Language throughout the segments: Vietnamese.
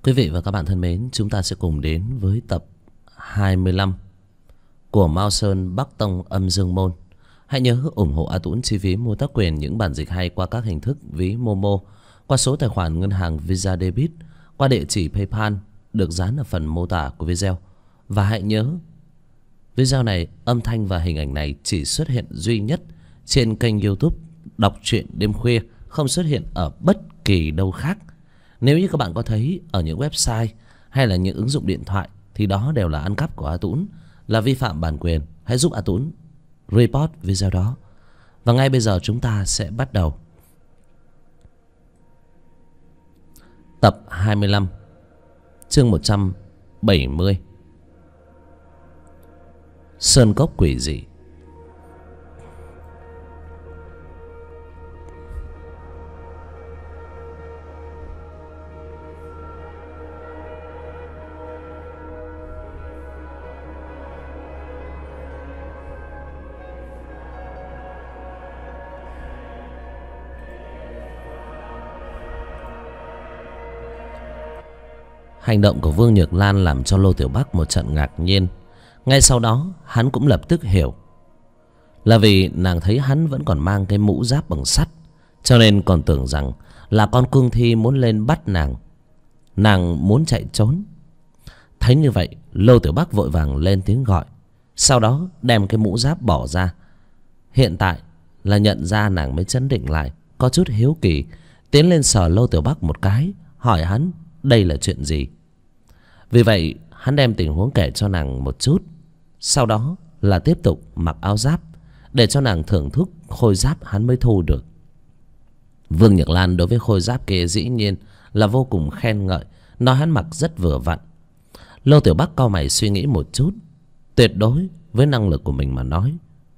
Quý vị và các bạn thân mến, chúng ta sẽ cùng đến với tập 25 của Mao Sơn Bắc Tông Âm Dương Môn. Hãy nhớ ủng hộ A Tũng chi phí mua tác quyền những bản dịch hay qua các hình thức ví Momo, qua số tài khoản ngân hàng Visa Debit, qua địa chỉ PayPal được dán ở phần mô tả của video. Và hãy nhớ, video này, âm thanh và hình ảnh này chỉ xuất hiện duy nhất trên kênh YouTube Đọc Truyện Đêm Khuya, không xuất hiện ở bất kỳ đâu khác. Nếu như các bạn có thấy ở những website hay là những ứng dụng điện thoại thì đó đều là ăn cắp của A Tũng, là vi phạm bản quyền. Hãy giúp A Tũng report video đó. Và ngay bây giờ chúng ta sẽ bắt đầu tập 25, chương 170, Sơn Cốc Quỷ Dị. Hành động của Vương Nhược Lan làm cho Lô Tiểu Bắc một trận ngạc nhiên. Ngay sau đó hắn cũng lập tức hiểu, là vì nàng thấy hắn vẫn còn mang cái mũ giáp bằng sắt, cho nên còn tưởng rằng là con cương thi muốn lên bắt nàng. Nàng muốn chạy trốn. Thấy như vậy, Lô Tiểu Bắc vội vàng lên tiếng gọi, sau đó đem cái mũ giáp bỏ ra. Hiện tại là nhận ra nàng mới chấn định lại, có chút hiếu kỳ tiến lên sờ Lô Tiểu Bắc một cái, hỏi hắn đây là chuyện gì. Vì vậy hắn đem tình huống kể cho nàng một chút, sau đó là tiếp tục mặc áo giáp để cho nàng thưởng thức khôi giáp hắn mới thu được. Vương Nhược Lan đối với khôi giáp kia dĩ nhiên là vô cùng khen ngợi, nói hắn mặc rất vừa vặn. Lô Tiểu Bắc cau mày suy nghĩ một chút, tuyệt đối với năng lực của mình mà nói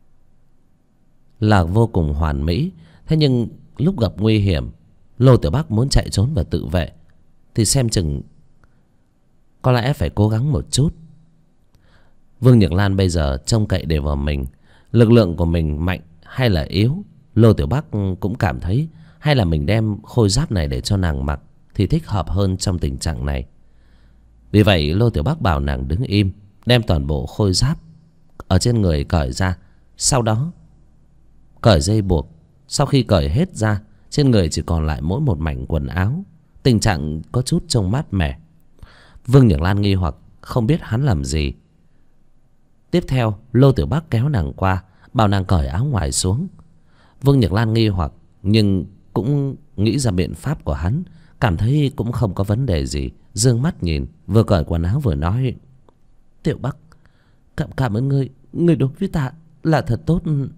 là vô cùng hoàn mỹ. Thế nhưng lúc gặp nguy hiểm, Lô Tiểu Bắc muốn chạy trốn và tự vệ thì xem chừng có lẽ phải cố gắng một chút. Vương Nhược Lan bây giờ trông cậy đều vào mình. Lực lượng của mình mạnh hay là yếu, Lô Tiểu Bắc cũng cảm thấy hay là mình đem khôi giáp này để cho nàng mặc thì thích hợp hơn trong tình trạng này. Vì vậy Lô Tiểu Bắc bảo nàng đứng im, đem toàn bộ khôi giáp ở trên người cởi ra, sau đó cởi dây buộc. Sau khi cởi hết ra, trên người chỉ còn lại mỗi một mảnh quần áo, tình trạng có chút trông mát mẻ. Vương Nhược Lan nghi hoặc không biết hắn làm gì. Tiếp theo Lô Tiểu Bắc kéo nàng qua, bảo nàng cởi áo ngoài xuống. Vương Nhược Lan nghi hoặc nhưng cũng nghĩ ra biện pháp của hắn, cảm thấy cũng không có vấn đề gì, dương mắt nhìn, vừa cởi quần áo vừa nói: Tiểu Bắc, cảm ơn ngươi, ngươi đối với ta là thật tốt.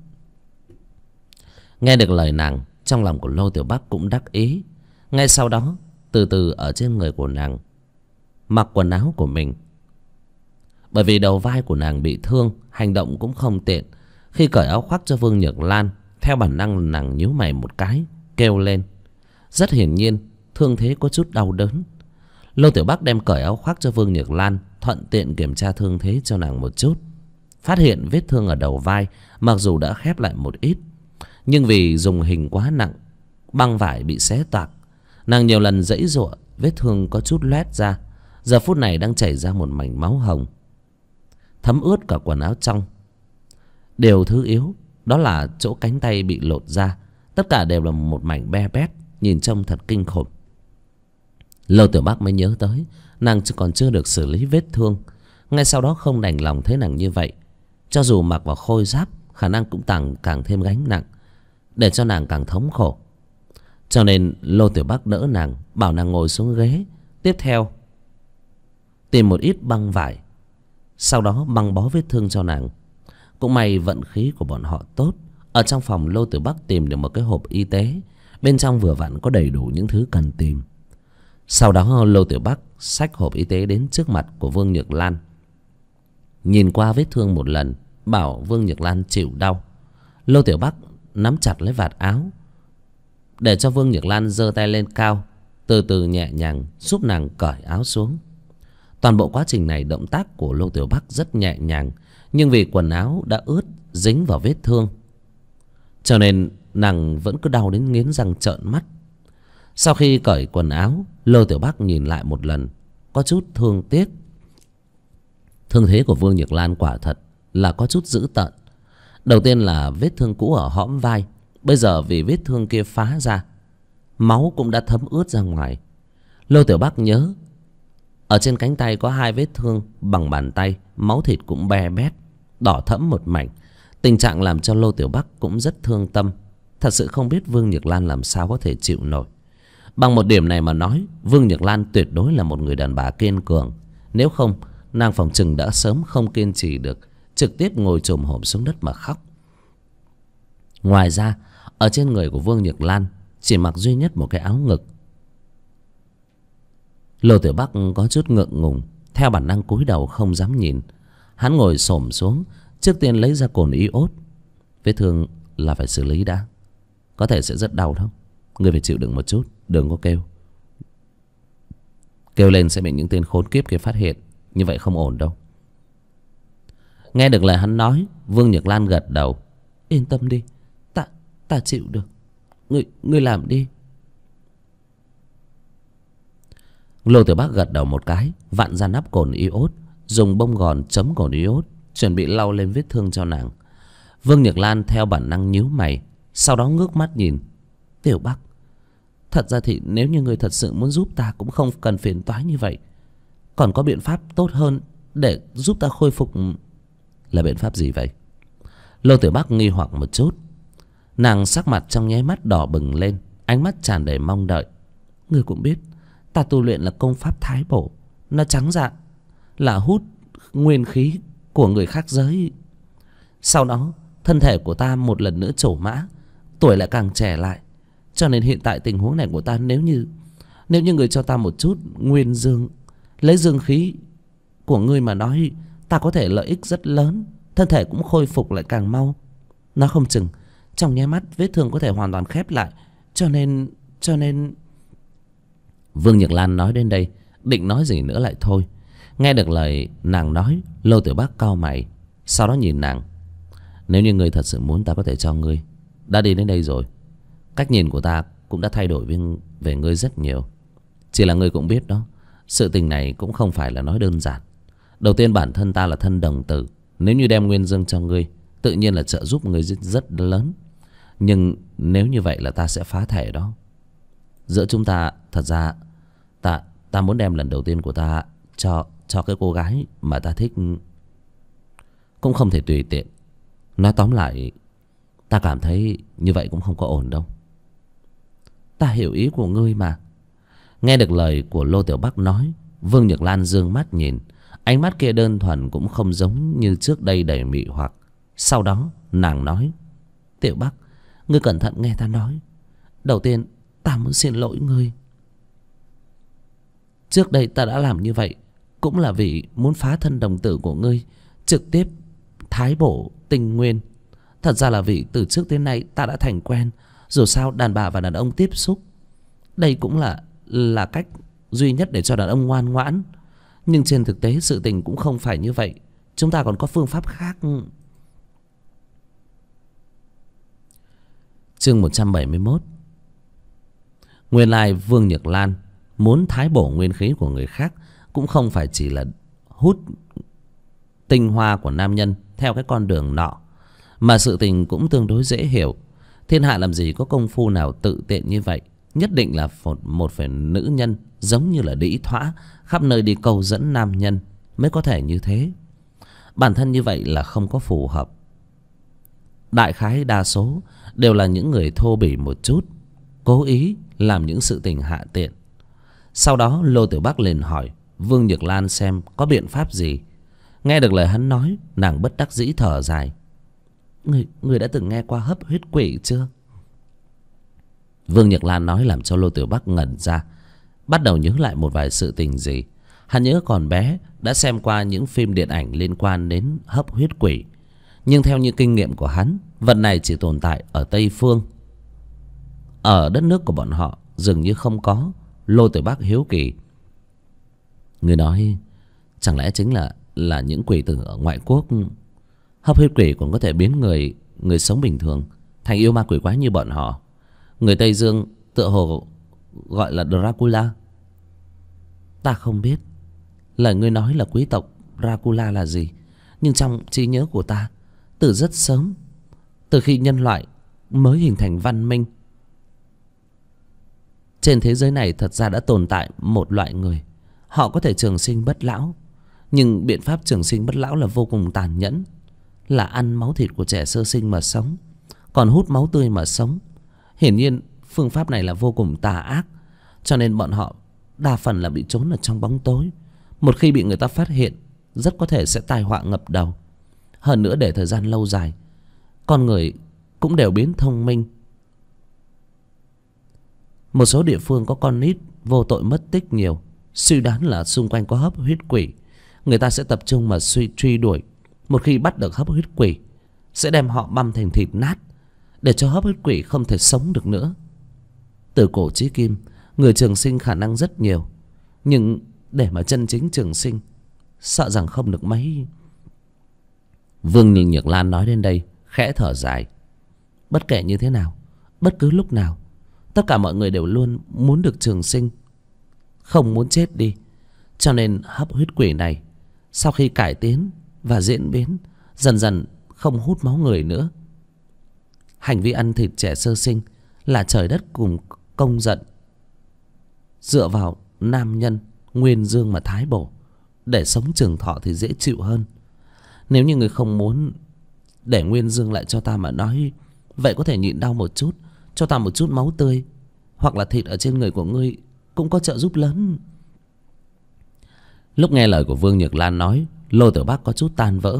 Nghe được lời nàng, trong lòng của Lô Tiểu Bắc cũng đắc ý. Ngay sau đó từ từ ở trên người của nàng mặc quần áo của mình. Bởi vì đầu vai của nàng bị thương, hành động cũng không tiện. Khi cởi áo khoác cho Vương Nhược Lan, theo bản năng nàng nhíu mày một cái, kêu lên. Rất hiển nhiên thương thế có chút đau đớn. Lô Tiểu Bắc đem cởi áo khoác cho Vương Nhược Lan, thuận tiện kiểm tra thương thế cho nàng một chút. Phát hiện vết thương ở đầu vai mặc dù đã khép lại một ít, nhưng vì dùng hình quá nặng, băng vải bị xé toạc, nàng nhiều lần giãy giụa, vết thương có chút loét ra. Giờ phút này đang chảy ra một mảnh máu hồng, thấm ướt cả quần áo trong. Điều thứ yếu đó là chỗ cánh tay bị lột ra, tất cả đều là một mảnh be bét, nhìn trông thật kinh khủng. Lô Tiểu Bắc mới nhớ tới nàng còn chưa được xử lý vết thương. Ngay sau đó không đành lòng thấy nàng như vậy, cho dù mặc vào khôi giáp khả năng cũng càng thêm gánh nặng, để cho nàng càng thống khổ. Cho nên Lô Tiểu Bắc đỡ nàng, bảo nàng ngồi xuống ghế. Tiếp theo tìm một ít băng vải, sau đó băng bó vết thương cho nàng. Cũng may vận khí của bọn họ tốt, ở trong phòng Lô Tiểu Bắc tìm được một cái hộp y tế, bên trong vừa vặn có đầy đủ những thứ cần tìm. Sau đó Lô Tiểu Bắc xách hộp y tế đến trước mặt của Vương Nhược Lan, nhìn qua vết thương một lần, bảo Vương Nhược Lan chịu đau. Lô Tiểu Bắc nắm chặt lấy vạt áo, để cho Vương Nhược Lan giơ tay lên cao, từ từ nhẹ nhàng giúp nàng cởi áo xuống. Toàn bộ quá trình này động tác của Lô Tiểu Bắc rất nhẹ nhàng, nhưng vì quần áo đã ướt dính vào vết thương, cho nên nàng vẫn cứ đau đến nghiến răng trợn mắt. Sau khi cởi quần áo, Lô Tiểu Bắc nhìn lại một lần, có chút thương tiếc. Thương thế của Vương Nhược Lan quả thật là có chút dữ tợn. Đầu tiên là vết thương cũ ở hõm vai, bây giờ vì vết thương kia phá ra, máu cũng đã thấm ướt ra ngoài. Lô Tiểu Bắc nhớ ở trên cánh tay có 2 vết thương bằng bàn tay, máu thịt cũng be bét, đỏ thẫm một mảnh. Tình trạng làm cho Lô Tiểu Bắc cũng rất thương tâm. Thật sự không biết Vương Nhược Lan làm sao có thể chịu nổi. Bằng một điểm này mà nói, Vương Nhược Lan tuyệt đối là một người đàn bà kiên cường. Nếu không, nàng phòng chừng đã sớm không kiên trì được, trực tiếp ngồi chồm hổm xuống đất mà khóc. Ngoài ra, ở trên người của Vương Nhược Lan chỉ mặc duy nhất một cái áo ngực. Lô Tiểu Bắc có chút ngượng ngùng, theo bản năng cúi đầu không dám nhìn. Hắn ngồi xổm xuống, trước tiên lấy ra cồn iốt. Vết thương là phải xử lý đã, có thể sẽ rất đau đó. Người phải chịu đựng một chút, đừng có kêu. Kêu lên sẽ bị những tên khốn kiếp kia phát hiện, như vậy không ổn đâu. Nghe được lời hắn nói, Vương Nhược Lan gật đầu. Yên tâm đi, ta chịu được. Ngươi làm đi. Lô Tiểu Bắc gật đầu một cái, vặn ra nắp cồn iốt, dùng bông gòn chấm cồn iốt, chuẩn bị lau lên vết thương cho nàng. Vương Nhược Lan theo bản năng nhíu mày, sau đó ngước mắt nhìn. Tiểu Bắc, thật ra thì nếu như ngươi thật sự muốn giúp ta cũng không cần phiền toái như vậy. Còn có biện pháp tốt hơn để giúp ta khôi phục. Là biện pháp gì vậy? Lô Tiểu Bắc nghi hoặc một chút. Nàng sắc mặt trong nháy mắt đỏ bừng lên, ánh mắt tràn đầy mong đợi. Ngươi cũng biết ta tu luyện là công pháp thái bổ, nó trắng dạng, là hút nguyên khí của người khác giới. Sau đó thân thể của ta một lần nữa trổ mã, tuổi lại càng trẻ lại. Cho nên hiện tại tình huống này của ta, nếu như người cho ta một chút nguyên dương, lấy dương khí của ngươi mà nói, ta có thể lợi ích rất lớn, thân thể cũng khôi phục lại càng mau. Nó không chừng trong nháy mắt vết thương có thể hoàn toàn khép lại. Cho nên Vương Nhược Lan nói đến đây, định nói gì nữa lại thôi. Nghe được lời nàng nói, Lô Tiểu Bắc cau mày, sau đó nhìn nàng. Nếu như ngươi thật sự muốn, ta có thể cho ngươi. Đã đi đến đây rồi, cách nhìn của ta cũng đã thay đổi về ngươi rất nhiều. Chỉ là ngươi cũng biết đó, sự tình này cũng không phải là nói đơn giản. Đầu tiên bản thân ta là thân đồng tử, nếu như đem nguyên dương cho ngươi, tự nhiên là trợ giúp ngươi rất lớn. Nhưng nếu như vậy là ta sẽ phá thể đó. Giữa chúng ta, thật ra ta muốn đem lần đầu tiên của ta cho cái cô gái mà ta thích, cũng không thể tùy tiện. Nói tóm lại, ta cảm thấy như vậy cũng không có ổn đâu. Ta hiểu ý của ngươi mà. Nghe được lời của Lô Tiểu Bắc nói, Vương Nhược Lan dương mắt nhìn. Ánh mắt kia đơn thuần cũng không giống như trước đây đầy mị hoặc. Sau đó nàng nói. Tiểu Bắc, ngươi cẩn thận nghe ta nói. Đầu tiên ta muốn xin lỗi ngươi. Trước đây ta đã làm như vậy cũng là vì muốn phá thân đồng tử của ngươi, trực tiếp thái bổ tinh nguyên. Thật ra là vì từ trước tới nay ta đã thành quen. Dù sao đàn bà và đàn ông tiếp xúc, đây cũng là cách duy nhất để cho đàn ông ngoan ngoãn. Nhưng trên thực tế sự tình cũng không phải như vậy. Chúng ta còn có phương pháp khác. Chương 171. Nguyên lai Vương Nhược Lan muốn thái bổ nguyên khí của người khác cũng không phải chỉ là hút tinh hoa của nam nhân theo cái con đường nọ, mà sự tình cũng tương đối dễ hiểu. Thiên hạ làm gì có công phu nào tự tiện như vậy. Nhất định là một phải nữ nhân giống như là đĩ thỏa, khắp nơi đi câu dẫn nam nhân mới có thể như thế. Bản thân như vậy là không có phù hợp. Đại khái đa số đều là những người thô bỉ một chút, cố ý làm những sự tình hạ tiện. Sau đó Lô Tiểu Bắc liền hỏi Vương Nhược Lan xem có biện pháp gì. Nghe được lời hắn nói, nàng bất đắc dĩ thở dài. Người đã từng nghe qua hấp huyết quỷ chưa? Vương Nhược Lan nói làm cho Lô Tiểu Bắc ngẩn ra, bắt đầu nhớ lại một vài sự tình gì. Hắn nhớ còn bé đã xem qua những phim điện ảnh liên quan đến hấp huyết quỷ. Nhưng theo như kinh nghiệm của hắn, vật này chỉ tồn tại ở Tây Phương. Ở đất nước của bọn họ dường như không có. Lô Tiểu Bắc hiếu kỳ. Người nói chẳng lẽ chính là những quỷ tử ở ngoại quốc? Hấp huyết quỷ còn có thể biến người sống bình thường thành yêu ma quỷ quái như bọn họ. Người Tây Dương tựa hồ gọi là Dracula? Ta không biết lời ngươi nói là quý tộc Dracula là gì, nhưng trong trí nhớ của ta, từ rất sớm, từ khi nhân loại mới hình thành văn minh, trên thế giới này thật ra đã tồn tại một loại người. Họ có thể trường sinh bất lão, nhưng biện pháp trường sinh bất lão là vô cùng tàn nhẫn, là ăn máu thịt của trẻ sơ sinh mà sống, còn hút máu tươi mà sống. Hiển nhiên phương pháp này là vô cùng tà ác, cho nên bọn họ đa phần là bị trốn ở trong bóng tối. Một khi bị người ta phát hiện, rất có thể sẽ tai họa ngập đầu. Hơn nữa để thời gian lâu dài, con người cũng đều biến thông minh. Một số địa phương có con nít vô tội mất tích nhiều, suy đoán là xung quanh có hấp huyết quỷ. Người ta sẽ tập trung mà truy đuổi. Một khi bắt được hấp huyết quỷ, sẽ đem họ băm thành thịt nát, để cho hấp huyết quỷ không thể sống được nữa. Từ cổ chí kim, người trường sinh khả năng rất nhiều, nhưng để mà chân chính trường sinh, sợ rằng không được mấy. Vương Nhược Lan nói đến đây khẽ thở dài. Bất kể như thế nào, bất cứ lúc nào, tất cả mọi người đều luôn muốn được trường sinh, không muốn chết đi. Cho nên hấp huyết quỷ này sau khi cải tiến và diễn biến, dần dần không hút máu người nữa. Hành vi ăn thịt trẻ sơ sinh là trời đất cùng công giận, dựa vào nam nhân nguyên dương mà thái bổ, để sống trường thọ thì dễ chịu hơn. Nếu như người không muốn để nguyên dương lại cho ta mà nói, vậy có thể nhịn đau một chút, cho ta một chút máu tươi, hoặc là thịt ở trên người của ngươi cũng có trợ giúp lớn. Lúc nghe lời của Vương Nhược Lan nói, Lô Tiểu Bác có chút tan vỡ.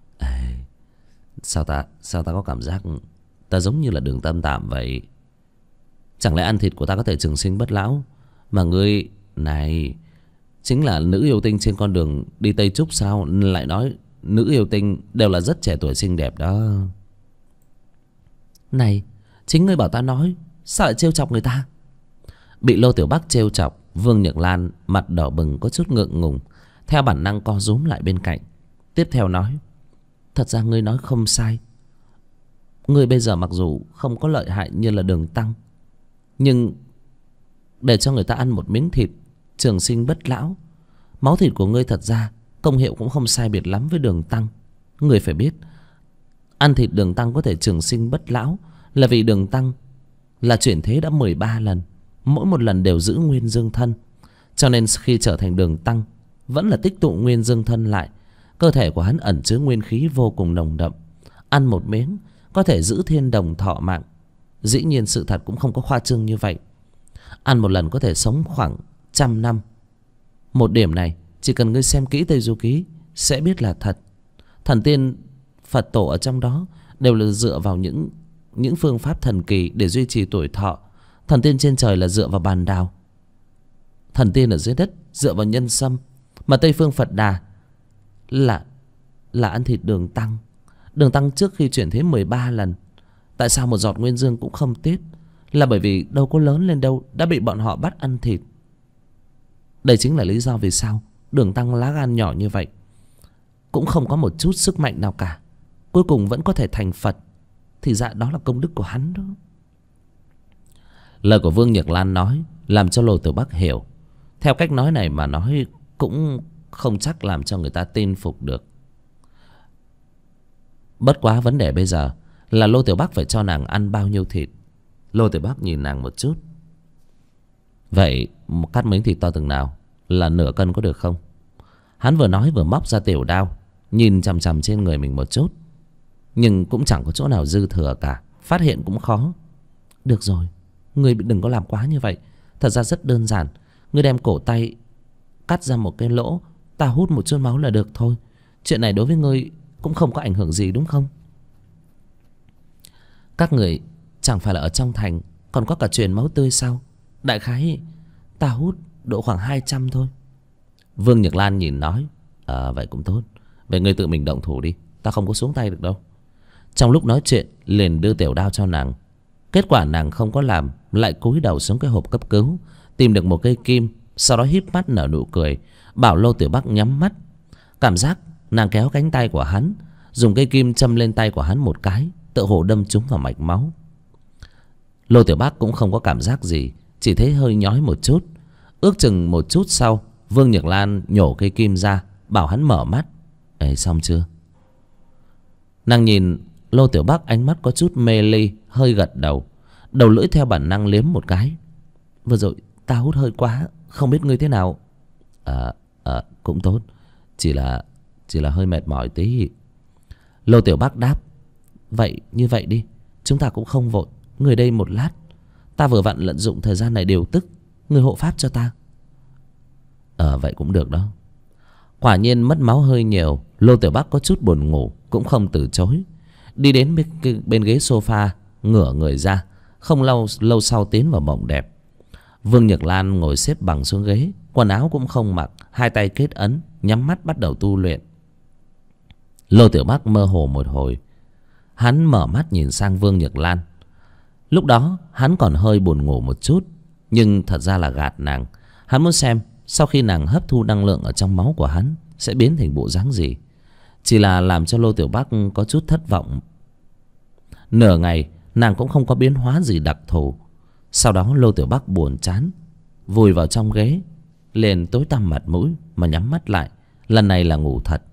Sao ta có cảm giác ta giống như là Đường Tâm Tạm vậy? Chẳng lẽ ăn thịt của ta có thể trường sinh bất lão? Mà ngươi này chính là nữ yêu tinh trên con đường đi Tây Trúc sao? Lại nói nữ yêu tinh đều là rất trẻ tuổi xinh đẹp đó. Này, chính ngươi bảo ta nói, sao lại trêu chọc người ta? Bị Lô Tiểu Bác trêu chọc, Vương Nhược Lan mặt đỏ bừng, có chút ngượng ngùng, theo bản năng co rúm lại bên cạnh. Tiếp theo nói, thật ra ngươi nói không sai. Ngươi bây giờ mặc dù không có lợi hại như là Đường Tăng, nhưng để cho người ta ăn một miếng thịt trường sinh bất lão, máu thịt của ngươi thật ra công hiệu cũng không sai biệt lắm với Đường Tăng. Ngươi phải biết, ăn thịt Đường Tăng có thể trường sinh bất lão là vì Đường Tăng là chuyển thế đã 13 lần, mỗi một lần đều giữ nguyên dương thân. Cho nên khi trở thành Đường Tăng, vẫn là tích tụ nguyên dương thân lại. Cơ thể của hắn ẩn chứa nguyên khí vô cùng nồng đậm, ăn một miếng có thể giữ thiên đồng thọ mạng. Dĩ nhiên sự thật cũng không có khoa trương như vậy. Ăn một lần có thể sống khoảng 100 năm. Một điểm này chỉ cần ngươi xem kỹ Tây Du Ký sẽ biết là thật. Thần tiên Phật tổ ở trong đó đều là dựa vào những phương pháp thần kỳ để duy trì tuổi thọ. Thần tiên trên trời là dựa vào bàn đào, thần tiên ở dưới đất dựa vào nhân sâm. Mà Tây phương Phật Đà là ăn thịt Đường Tăng. Đường Tăng trước khi chuyển thế 13 lần, tại sao một giọt nguyên dương cũng không tiết? Là bởi vì đâu có lớn lên đâu, đã bị bọn họ bắt ăn thịt. Đây chính là lý do vì sao Đường Tăng lá gan nhỏ như vậy, cũng không có một chút sức mạnh nào cả, cuối cùng vẫn có thể thành Phật. Thì ra đó là công đức của hắn đó. Lời của Vương Nhược Lan nói làm cho Lô Tiểu Bác hiểu. Theo cách nói này mà nói cũng không chắc làm cho người ta tin phục được. Bất quá vấn đề bây giờ là Lô Tiểu Bác phải cho nàng ăn bao nhiêu thịt. Lô Tiểu Bác nhìn nàng một chút. Vậy cắt miếng thịt to từng nào, là nửa cân có được không? Hắn vừa nói vừa móc ra tiểu đao, nhìn chằm chằm trên người mình một chút, nhưng cũng chẳng có chỗ nào dư thừa cả, phát hiện cũng khó. Được rồi, ngươi đừng có làm quá như vậy. Thật ra rất đơn giản. Ngươi đem cổ tay cắt ra một cái lỗ, ta hút một chút máu là được thôi. Chuyện này đối với ngươi cũng không có ảnh hưởng gì đúng không? Các người chẳng phải là ở trong thành còn có cả truyền máu tươi sao? Đại khái ta hút độ khoảng 200 thôi. Vương Nhược Lan nhìn nói, vậy cũng tốt. Vậy ngươi tự mình động thủ đi, ta không có xuống tay được đâu. Trong lúc nói chuyện liền đưa tiểu đao cho nàng. Kết quả nàng không có làm, lại cúi đầu xuống cái hộp cấp cứu, tìm được một cây kim, sau đó híp mắt nở nụ cười, bảo Lô Tiểu Bác nhắm mắt. Cảm giác nàng kéo cánh tay của hắn, dùng cây kim châm lên tay của hắn một cái, tựa hồ đâm trúng vào mạch máu. Lô Tiểu Bác cũng không có cảm giác gì, chỉ thấy hơi nhói một chút. Ước chừng một chút sau, Vương Nhược Lan nhổ cây kim ra, bảo hắn mở mắt. Ê, xong chưa? Nàng nhìn Lô Tiểu Bắc, ánh mắt có chút mê ly, hơi gật đầu. Đầu lưỡi theo bản năng liếm một cái. Vừa rồi ta hút hơi quá, không biết ngươi thế nào. Cũng tốt, chỉ là hơi mệt mỏi tí. Lô Tiểu Bắc đáp. Vậy như vậy đi, chúng ta cũng không vội. Người đây một lát, ta vừa vặn lợi dụng thời gian này điều tức, người hộ pháp cho ta. Vậy cũng được đó. Quả nhiên mất máu hơi nhiều, Lô Tiểu Bắc có chút buồn ngủ, cũng không từ chối. Đi đến bên ghế sofa, ngửa người ra. Không lâu sau tiến vào mộng đẹp. Vương Nhược Lan ngồi xếp bằng xuống ghế, quần áo cũng không mặc, hai tay kết ấn, nhắm mắt bắt đầu tu luyện. Lô Tiểu Bắc mơ hồ một hồi, hắn mở mắt nhìn sang Vương Nhược Lan. Lúc đó hắn còn hơi buồn ngủ một chút, nhưng thật ra là gạt nàng. Hắn muốn xem sau khi nàng hấp thu năng lượng ở trong máu của hắn sẽ biến thành bộ dáng gì. Chỉ là làm cho Lô Tiểu Bắc có chút thất vọng. Nửa ngày nàng cũng không có biến hóa gì đặc thù. Sau đó Lô Tiểu Bắc buồn chán, vùi vào trong ghế, liền tối tăm mặt mũi mà nhắm mắt lại. Lần này là ngủ thật.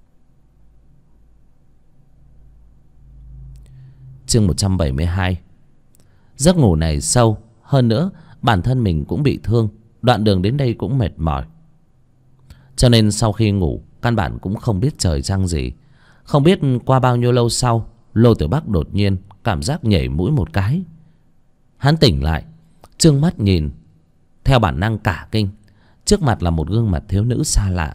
Chương 172. Giấc ngủ này sâu, hơn nữa bản thân mình cũng bị thương, đoạn đường đến đây cũng mệt mỏi. Cho nên sau khi ngủ, căn bản cũng không biết trời trăng gì. Không biết qua bao nhiêu lâu sau, Lô Tiểu Bắc đột nhiên cảm giác nhảy mũi một cái. Hắn tỉnh lại, trương mắt nhìn, theo bản năng cả kinh. Trước mặt là một gương mặt thiếu nữ xa lạ.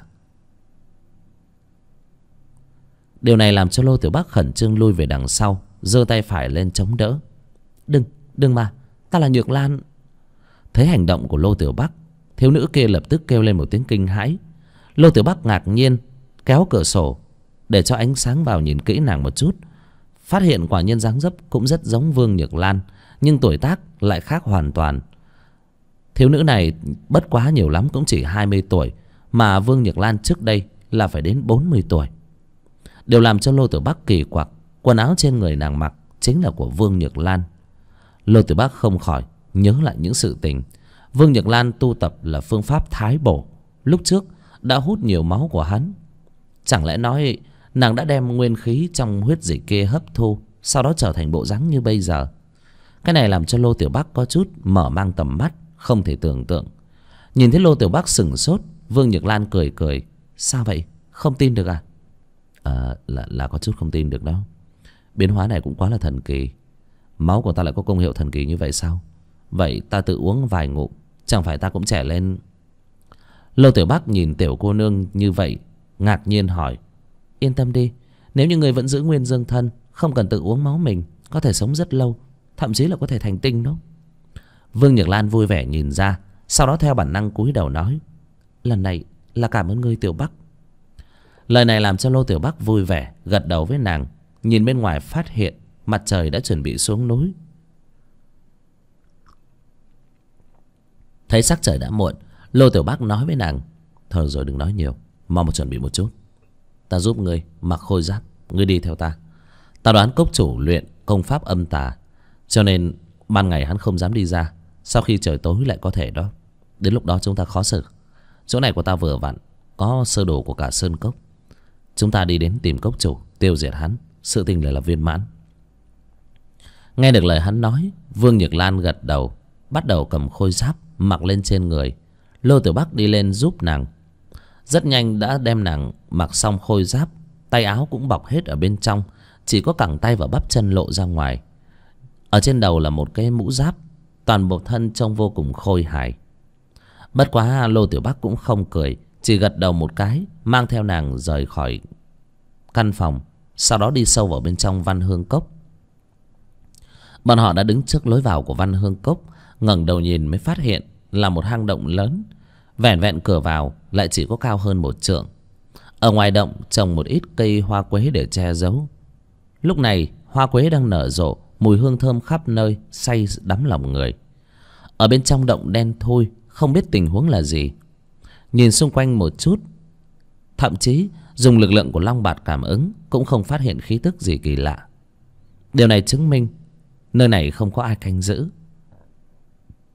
Điều này làm cho Lô Tiểu Bắc khẩn trương lui về đằng sau, giơ tay phải lên chống đỡ. Đừng mà, ta là Nhược Lan. Thấy hành động của Lô Tiểu Bắc, thiếu nữ kia lập tức kêu lên một tiếng kinh hãi. Lô Tiểu Bắc ngạc nhiên kéo cửa sổ để cho ánh sáng vào, nhìn kỹ nàng một chút. Phát hiện quả nhiên dáng dấp cũng rất giống Vương Nhược Lan, nhưng tuổi tác lại khác hoàn toàn. Thiếu nữ này bất quá nhiều lắm cũng chỉ 20 tuổi, mà Vương Nhược Lan trước đây là phải đến 40 tuổi. Điều làm cho Lô Tiểu Bắc kỳ quặc, quần áo trên người nàng mặc chính là của Vương Nhược Lan. Lô Tiểu Bắc không khỏi nhớ lại những sự tình. Vương Nhược Lan tu tập là phương pháp thái bổ, lúc trước đã hút nhiều máu của hắn. Chẳng lẽ nói nàng đã đem nguyên khí trong huyết dịch kia hấp thu, sau đó trở thành bộ dáng như bây giờ? Cái này làm cho Lô Tiểu Bắc có chút mở mang tầm mắt, không thể tưởng tượng. Nhìn thấy Lô Tiểu Bắc sửng sốt, Vương Nhược Lan cười cười. Sao vậy, không tin được à? Là có chút không tin được đó. Biến hóa này cũng quá là thần kỳ. Máu của ta lại có công hiệu thần kỳ như vậy sao? Vậy ta tự uống vài ngụm, chẳng phải ta cũng trẻ lên? Lô Tiểu Bắc nhìn tiểu cô nương như vậy, ngạc nhiên hỏi. Yên tâm đi, nếu như người vẫn giữ nguyên dương thân, không cần tự uống máu mình, có thể sống rất lâu, thậm chí là có thể thành tinh đó. Vương Nhược Lan vui vẻ nhìn ra, sau đó theo bản năng cúi đầu nói. Lần này là cảm ơn ngươi Tiểu Bắc. Lời này làm cho Lô Tiểu Bắc vui vẻ gật đầu với nàng. Nhìn bên ngoài phát hiện mặt trời đã chuẩn bị xuống núi. Thấy sắc trời đã muộn, Lô Tiểu Bắc nói với nàng. Thôi rồi đừng nói nhiều, mau chuẩn bị một chút. Ta giúp ngươi mặc khôi giáp, ngươi đi theo ta. Ta đoán cốc chủ luyện công pháp âm tà, cho nên ban ngày hắn không dám đi ra. Sau khi trời tối lại có thể đó. Đến lúc đó chúng ta khó xử. Chỗ này của ta vừa vặn có sơ đồ của cả sơn cốc. Chúng ta đi đến tìm cốc chủ, tiêu diệt hắn, sự tình lại là viên mãn. Nghe được lời hắn nói, Vương Nhược Lan gật đầu, bắt đầu cầm khôi giáp mặc lên trên người. Lô Tiểu Bắc đi lên giúp nàng. Rất nhanh đã đem nàng mặc xong khôi giáp, tay áo cũng bọc hết ở bên trong, chỉ có cẳng tay và bắp chân lộ ra ngoài. Ở trên đầu là một cái mũ giáp, toàn bộ thân trông vô cùng khôi hài. Bất quá Lô Tiểu Bắc cũng không cười, chỉ gật đầu một cái, mang theo nàng rời khỏi căn phòng, sau đó đi sâu vào bên trong Văn Hương Cốc. Bọn họ đã đứng trước lối vào của Văn Hương Cốc, ngẩng đầu nhìn mới phát hiện là một hang động lớn. Vẻn vẹn cửa vào lại chỉ có cao hơn 1 trượng. Ở ngoài động trồng một ít cây hoa quế để che giấu. Lúc này hoa quế đang nở rộ, mùi hương thơm khắp nơi, say đắm lòng người. Ở bên trong động đen thui, không biết tình huống là gì. Nhìn xung quanh một chút, thậm chí dùng lực lượng của long bạt cảm ứng cũng không phát hiện khí tức gì kỳ lạ. Điều này chứng minh nơi này không có ai canh giữ.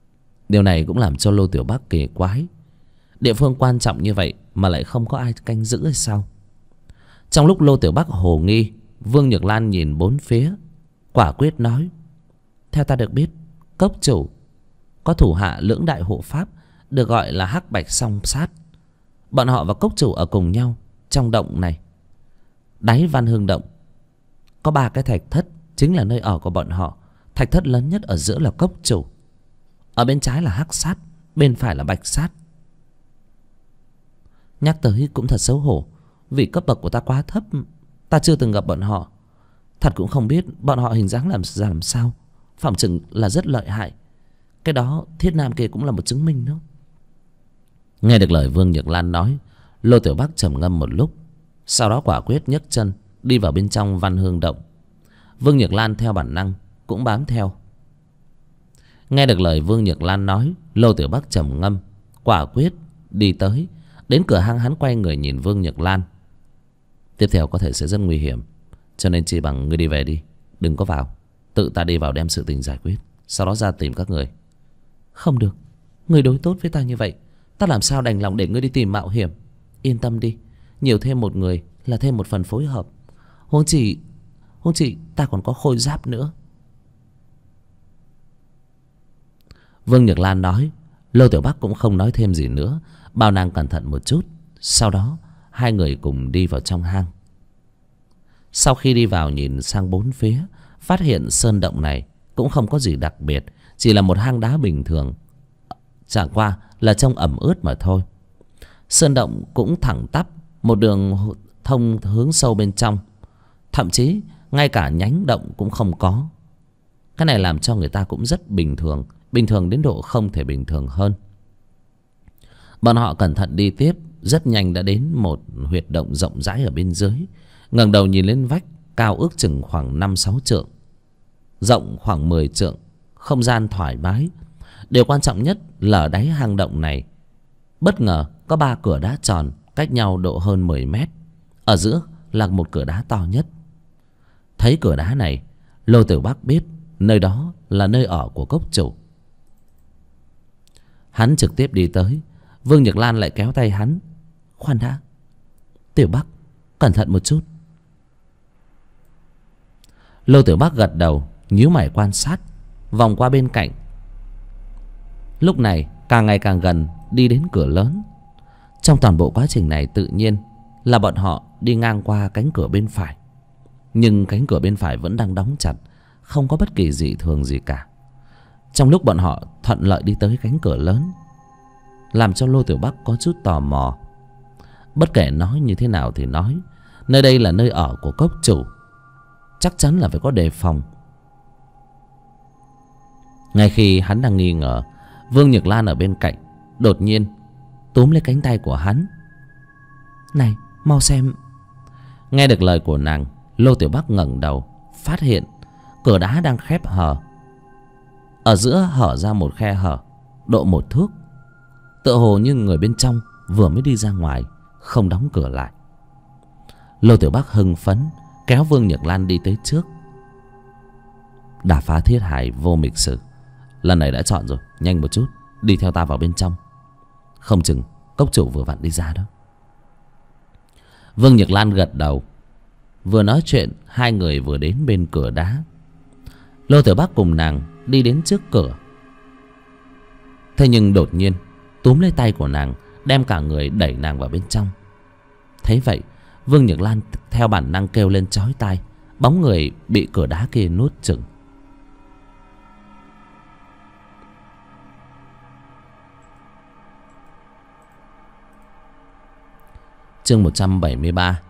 Điều này cũng làm cho Lô Tiểu Bắc kỳ quái. Địa phương quan trọng như vậy mà lại không có ai canh giữ hay sao? Trong lúc Lô Tiểu Bắc hồ nghi, Vương Nhược Lan nhìn bốn phía, quả quyết nói: theo ta được biết, cốc chủ có thủ hạ lưỡng đại hộ pháp được gọi là Hắc Bạch Song Sát. Bọn họ và cốc chủ ở cùng nhau trong động này. Đáy Văn Hương động có 3 cái thạch thất, chính là nơi ở của bọn họ. Thạch thất lớn nhất ở giữa là cốc chủ, ở bên trái là Hắc Sát, bên phải là Bạch Sát. Nhắc tới cũng thật xấu hổ, vì cấp bậc của ta quá thấp, ta chưa từng gặp bọn họ. Thật cũng không biết bọn họ hình dáng làm sao, phỏng chừng là rất lợi hại. Cái đó Thiết Nam kia cũng là một chứng minh đó. Nghe được lời Vương Nhược Lan nói, Lô Tiểu Bắc trầm ngâm một lúc, sau đó quả quyết nhấc chân đi vào bên trong Văn Hương động. Vương Nhược Lan theo bản năng cũng bám theo. Nghe được lời Vương Nhược Lan nói, Lô Tiểu Bắc trầm ngâm, quả quyết đi tới. Đến cửa hang, hắn quay người nhìn Vương Nhược Lan: tiếp theo có thể sẽ rất nguy hiểm, cho nên chỉ bằng ngươi đi về đi, đừng có vào. Tự ta đi vào đem sự tình giải quyết, sau đó ra tìm các người. Không được, ngươi đối tốt với ta như vậy, ta làm sao đành lòng để ngươi đi tìm mạo hiểm. Yên tâm đi, nhiều thêm một người là thêm một phần phối hợp. Huống chỉ ta còn có khôi giáp nữa. Vương Nhược Lan nói. Lô Tiểu Bắc cũng không nói thêm gì nữa, bảo nàng cẩn thận một chút. Sau đó hai người cùng đi vào trong hang. Sau khi đi vào nhìn sang bốn phía, phát hiện sơn động này cũng không có gì đặc biệt, chỉ là một hang đá bình thường, chẳng qua là trông ẩm ướt mà thôi. Sơn động cũng thẳng tắp, một đường thông hướng sâu bên trong, thậm chí ngay cả nhánh động cũng không có. Cái này làm cho người ta cũng rất bình thường, bình thường đến độ không thể bình thường hơn. Bọn họ cẩn thận đi tiếp, rất nhanh đã đến một huyệt động rộng rãi ở bên dưới. Ngẩng đầu nhìn lên vách, cao ước chừng khoảng 5-6 trượng, rộng khoảng 10 trượng, không gian thoải mái. Điều quan trọng nhất là ở đáy hang động này bất ngờ có 3 cửa đá tròn cách nhau độ hơn 10 mét. Ở giữa là một cửa đá to nhất. Thấy cửa đá này, Lô Tiểu Bắc biết nơi đó là nơi ở của cốc chủ. Hắn trực tiếp đi tới. Vương Nhược Lan lại kéo tay hắn: khoan đã, Tiểu Bắc, cẩn thận một chút. Lô Tiểu Bắc gật đầu, nhíu mày quan sát, vòng qua bên cạnh. Lúc này càng ngày càng gần, đi đến cửa lớn. Trong toàn bộ quá trình này tự nhiên là bọn họ đi ngang qua cánh cửa bên phải, nhưng cánh cửa bên phải vẫn đang đóng chặt, không có bất kỳ dị thường gì cả. Trong lúc bọn họ thuận lợi đi tới cánh cửa lớn, làm cho Lô Tiểu Bắc có chút tò mò. Bất kể nói như thế nào thì nói, nơi đây là nơi ở của cốc chủ, chắc chắn là phải có đề phòng. Ngay khi hắn đang nghi ngờ, Vương Nhược Lan ở bên cạnh đột nhiên túm lấy cánh tay của hắn: này, mau xem. Nghe được lời của nàng, Lô Tiểu Bắc ngẩng đầu, phát hiện cửa đá đang khép hờ. Ở giữa hở ra một khe hở độ 1 thước, tựa hồ như người bên trong vừa mới đi ra ngoài, không đóng cửa lại. Lô Tiểu Bắc hưng phấn kéo Vương Nhược Lan đi tới trước: đả phá thiết hải vô mịch sử, lần này đã chọn rồi, nhanh một chút, đi theo ta vào bên trong, không chừng cốc chủ vừa vặn đi ra đó. Vương Nhược Lan gật đầu. Vừa nói chuyện, hai người vừa đến bên cửa đá. Lô Tiểu Bắc cùng nàng đi đến trước cửa. Thế nhưng đột nhiên túm lấy tay của nàng, đem cả người đẩy nàng vào bên trong. Thấy vậy, Vương Nhược Lan theo bản năng kêu lên chói tai. Bóng người bị cửa đá kia nuốt chửng. Chương 173.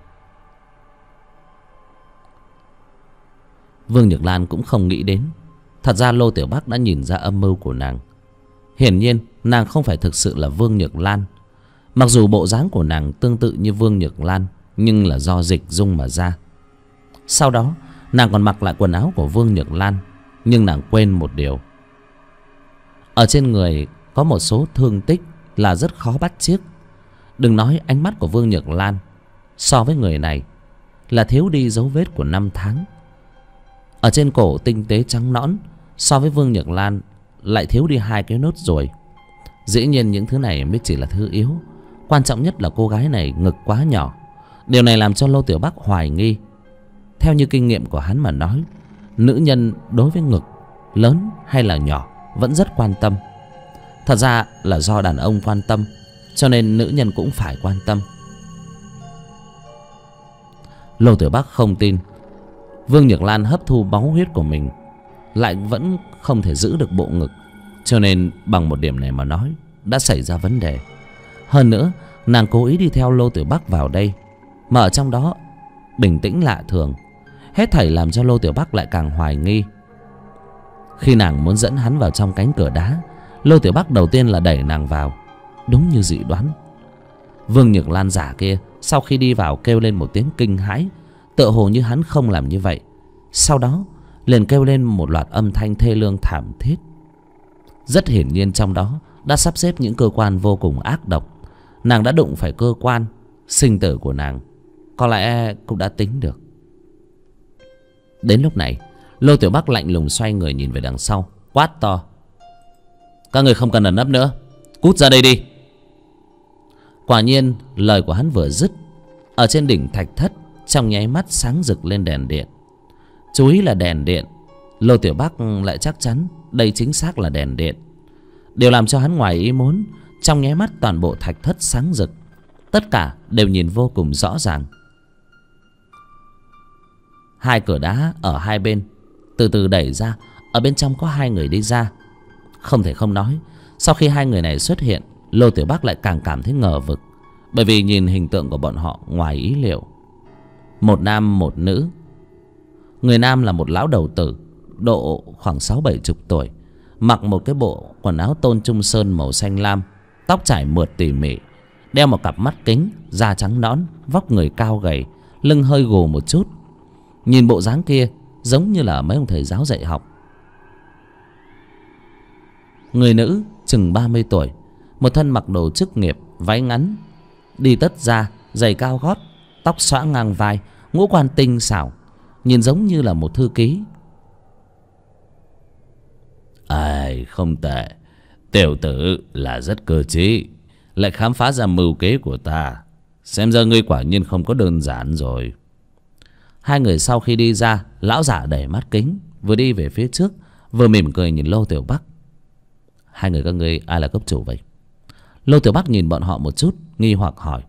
Vương Nhược Lan cũng không nghĩ đến, thật ra Lô Tiểu Bắc đã nhìn ra âm mưu của nàng. Hiển nhiên nàng không phải thực sự là Vương Nhược Lan. Mặc dù bộ dáng của nàng tương tự như Vương Nhược Lan, nhưng là do dịch dung mà ra. Sau đó nàng còn mặc lại quần áo của Vương Nhược Lan, nhưng nàng quên một điều: ở trên người có một số thương tích là rất khó bắt chước. Đừng nói ánh mắt của Vương Nhược Lan so với người này là thiếu đi dấu vết của 5 tháng. Ở trên cổ tinh tế trắng nõn, so với Vương Nhược Lan lại thiếu đi 2 cái nốt ruồi. Dĩ nhiên những thứ này mới chỉ là thứ yếu. Quan trọng nhất là cô gái này ngực quá nhỏ. Điều này làm cho Lô Tiểu Bắc hoài nghi. Theo như kinh nghiệm của hắn mà nói, nữ nhân đối với ngực lớn hay là nhỏ vẫn rất quan tâm. Thật ra là do đàn ông quan tâm, cho nên nữ nhân cũng phải quan tâm. Lô Tiểu Bắc không tin Vương Nhược Lan hấp thu máu huyết của mình lại vẫn không thể giữ được bộ ngực, cho nên bằng một điểm này mà nói đã xảy ra vấn đề. Hơn nữa nàng cố ý đi theo Lô Tiểu Bắc vào đây, mà ở trong đó bình tĩnh lạ thường. Hết thảy làm cho Lô Tiểu Bắc lại càng hoài nghi. Khi nàng muốn dẫn hắn vào trong cánh cửa đá, Lô Tiểu Bắc đầu tiên là đẩy nàng vào. Đúng như dự đoán, Vương Nhược Lan giả kia sau khi đi vào kêu lên một tiếng kinh hãi, tựa hồ như hắn không làm như vậy. Sau đó liền kêu lên một loạt âm thanh thê lương thảm thiết. Rất hiển nhiên trong đó đã sắp xếp những cơ quan vô cùng ác độc. Nàng đã đụng phải cơ quan, sinh tử của nàng có lẽ cũng đã tính được. Đến lúc này Lô Tiểu Bắc lạnh lùng xoay người nhìn về đằng sau, quát to: các người không cần ẩn nấp nữa, cút ra đây đi. Quả nhiên lời của hắn vừa dứt, ở trên đỉnh thạch thất trong nháy mắt sáng rực lên đèn điện. Chú ý là đèn điện. Lô Tiểu Bắc lại chắc chắn đây chính xác là đèn điện. Điều làm cho hắn ngoài ý muốn, trong nháy mắt toàn bộ thạch thất sáng rực, tất cả đều nhìn vô cùng rõ ràng. 2 cửa đá ở hai bên từ từ đẩy ra, ở bên trong có 2 người đi ra. Không thể không nói, sau khi 2 người này xuất hiện, Lô Tiểu Bắc lại càng cảm thấy ngờ vực, bởi vì nhìn hình tượng của bọn họ ngoài ý liệu. Một nam một nữ. Người nam là một lão đầu tử, độ khoảng 60-70 tuổi, mặc một cái bộ quần áo tôn trung sơn màu xanh lam, tóc trải mượt tỉ mỉ, đeo một cặp mắt kính, da trắng nõn, vóc người cao gầy, lưng hơi gù một chút. Nhìn bộ dáng kia giống như là mấy ông thầy giáo dạy học. Người nữ chừng 30 tuổi, một thân mặc đồ chức nghiệp, váy ngắn, đi tất da, giày cao gót, tóc xõa ngang vai, ngũ quan tinh xảo, nhìn giống như là một thư ký. Ai, không tệ, tiểu tử là rất cơ trí, lại khám phá ra mưu kế của ta. Xem ra ngươi quả nhiên không có đơn giản rồi. 2 người sau khi đi ra, lão giả đẩy mắt kính, vừa đi về phía trước, vừa mỉm cười nhìn Lô Tiểu Bắc. 2 người các ngươi ai là cốc chủ vậy? Lô Tiểu Bắc nhìn bọn họ một chút, nghi hoặc hỏi.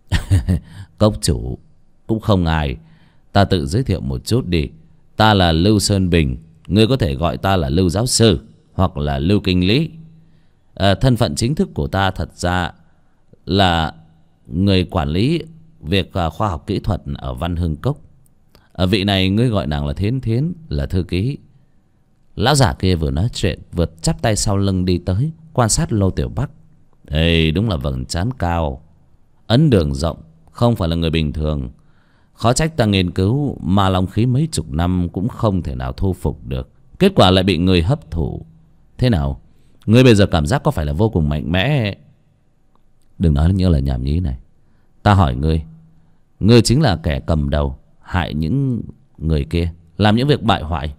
Cốc chủ cũng không ai, ta tự giới thiệu một chút đi. Ta là Lưu Sơn Bình, ngươi có thể gọi ta là Lưu giáo sư hoặc là Lưu kinh lý. Thân phận chính thức của ta thật ra là người quản lý việc khoa học kỹ thuật ở Văn Hưng Cốc. Vị này ngươi gọi nàng là Thiến Thiến, là thư ký. Lão giả kia vừa nói chuyện vừa chắp tay sau lưng đi tới, quan sát Lô Tiểu Bắc. Ê, đúng là vầng trán cao, ấn đường rộng, không phải là người bình thường. Khó trách ta nghiên cứu ma long khí mấy chục năm cũng không thể nào thu phục được, kết quả lại bị người hấp thụ. Thế nào, ngươi bây giờ cảm giác có phải là vô cùng mạnh mẽ? Đừng nói những lời nhảm nhí này. Ta hỏi ngươi, ngươi chính là kẻ cầm đầu hại những người kia, làm những việc bại hoại.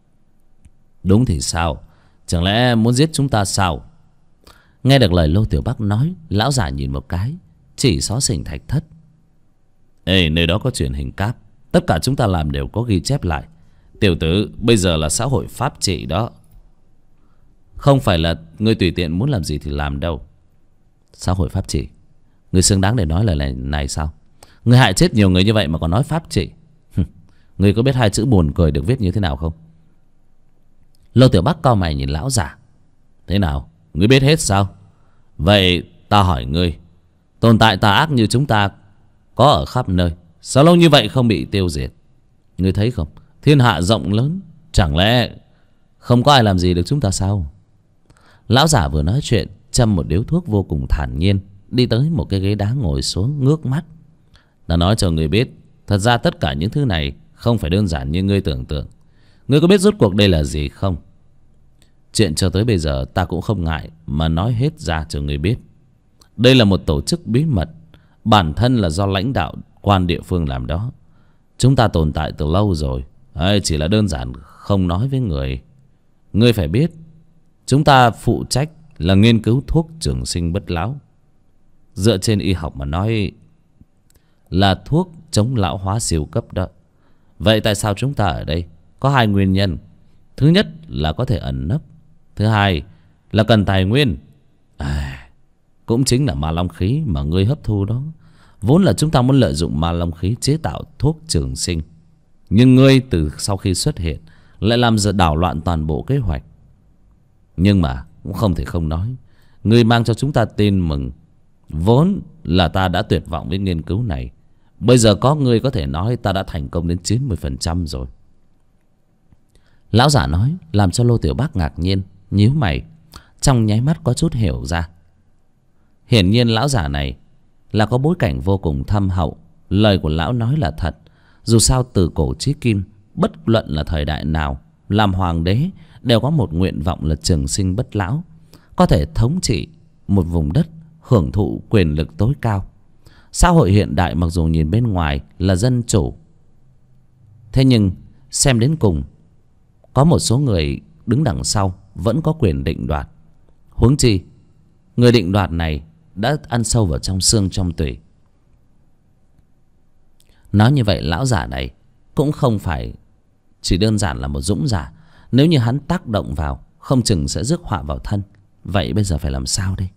Đúng thì sao? Chẳng lẽ muốn giết chúng ta sao? Nghe được lời Lô Tiểu Bắc nói, lão giả nhìn một cái, chỉ xó xỉnh thạch thất. Ê, nơi đó có truyền hình cáp, tất cả chúng ta làm đều có ghi chép lại. Tiểu tử, bây giờ là xã hội pháp trị đó, không phải là ngươi tùy tiện muốn làm gì thì làm đâu. Xã hội pháp trị? Ngươi xứng đáng để nói lời này sao? Ngươi hại chết nhiều người như vậy mà còn nói pháp trị? Ngươi có biết 2 chữ buồn cười được viết như thế nào không? Lô Tiểu Bắc cau mày nhìn lão giả. Thế nào, ngươi biết hết sao? Vậy ta hỏi ngươi, tồn tại tà ác như chúng ta có ở khắp nơi, sao lâu như vậy không bị tiêu diệt? Ngươi thấy không, thiên hạ rộng lớn, chẳng lẽ không có ai làm gì được chúng ta sao? Lão giả vừa nói chuyện, châm một điếu thuốc vô cùng thản nhiên, đi tới một cái ghế đá ngồi xuống, ngước mắt. Ta nói cho ngươi biết, thật ra tất cả những thứ này không phải đơn giản như ngươi tưởng tượng. Ngươi có biết rốt cuộc đây là gì không? Chuyện cho tới bây giờ ta cũng không ngại mà nói hết ra cho ngươi biết. Đây là một tổ chức bí mật, bản thân là do lãnh đạo quan địa phương làm đó. Chúng ta tồn tại từ lâu rồi, chỉ là đơn giản không nói với người. Ngươi phải biết, Chúng ta phụ trách là nghiên cứu thuốc trường sinh bất lão. Dựa trên y học mà nói là thuốc chống lão hóa siêu cấp đó. Vậy tại sao chúng ta ở đây? Có hai nguyên nhân. Thứ nhất là có thể ẩn nấp. Thứ hai là cần tài nguyên. Cũng chính là ma long khí mà ngươi hấp thu đó. Vốn là chúng ta muốn lợi dụng ma long khí chế tạo thuốc trường sinh. Nhưng ngươi từ sau khi xuất hiện lại làm giờ đảo loạn toàn bộ kế hoạch. Nhưng mà cũng không thể không nói, ngươi mang cho chúng ta tin mừng. Vốn là ta đã tuyệt vọng với nghiên cứu này. Bây giờ có ngươi có thể nói ta đã thành công đến 90% rồi. Lão giả nói làm cho Lô Tiểu Bác ngạc nhiên, nhíu mày, trong nháy mắt có chút hiểu ra. Hiển nhiên lão giả này là có bối cảnh vô cùng thâm hậu. Lời của lão nói là thật. Dù sao từ cổ chí kim, bất luận là thời đại nào, làm hoàng đế đều có một nguyện vọng là trường sinh bất lão, có thể thống trị một vùng đất, hưởng thụ quyền lực tối cao. Xã hội hiện đại mặc dù nhìn bên ngoài là dân chủ, thế nhưng xem đến cùng có một số người đứng đằng sau vẫn có quyền định đoạt. Huống chi người định đoạt này đã ăn sâu vào trong xương trong tủy. Nói như vậy lão giả này cũng không phải chỉ đơn giản là một dũng giả. Nếu như hắn tác động vào, không chừng sẽ rước họa vào thân. Vậy bây giờ phải làm sao đây?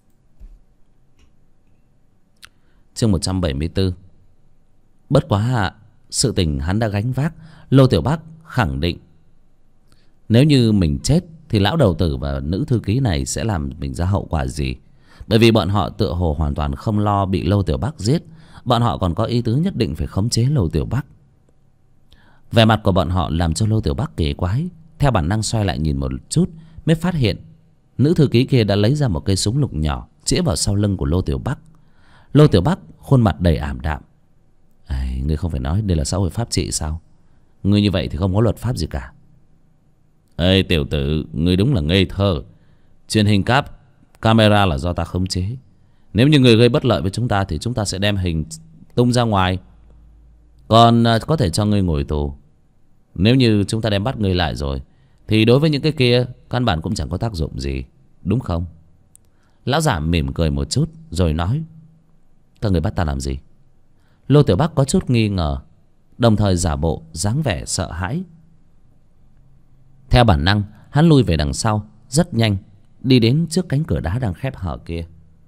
Chương 174. Bất quá sự tình hắn đã gánh vác. Lô Tiểu Bác khẳng định nếu như mình chết thì lão đầu tử và nữ thư ký này sẽ làm mình ra hậu quả gì. Bởi vì bọn họ tựa hồ hoàn toàn không lo bị Lô Tiểu Bác giết. Bọn họ còn có ý tứ nhất định phải khống chế Lô Tiểu Bác. Vẻ mặt của bọn họ làm cho Lô Tiểu Bác kỳ quái. Theo bản năng xoay lại nhìn một chút, mới phát hiện nữ thư ký kia đã lấy ra một cây súng lục nhỏ chĩa vào sau lưng của Lô Tiểu Bác. Lô Tiểu Bác khuôn mặt đầy ảm đạm. Ngươi không phải nói đây là xã hội pháp trị sao? Ngươi như vậy thì không có luật pháp gì cả. Ê tiểu tử, ngươi đúng là ngây thơ. Truyền hình camera là do ta khống chế. Nếu như người gây bất lợi với chúng ta thì chúng ta sẽ đem hình tung ra ngoài, còn có thể cho ngươi ngồi tù. Nếu như chúng ta đem bắt ngươi lại rồi thì đối với những cái kia căn bản cũng chẳng có tác dụng gì, đúng không? Lão giả mỉm cười một chút rồi nói: các người bắt ta làm gì? Lô Tiểu Bác có chút nghi ngờ, đồng thời giả bộ dáng vẻ sợ hãi. Theo bản năng hắn lui về đằng sau, rất nhanh đi đến trước cánh cửa đá đang khép hở kia.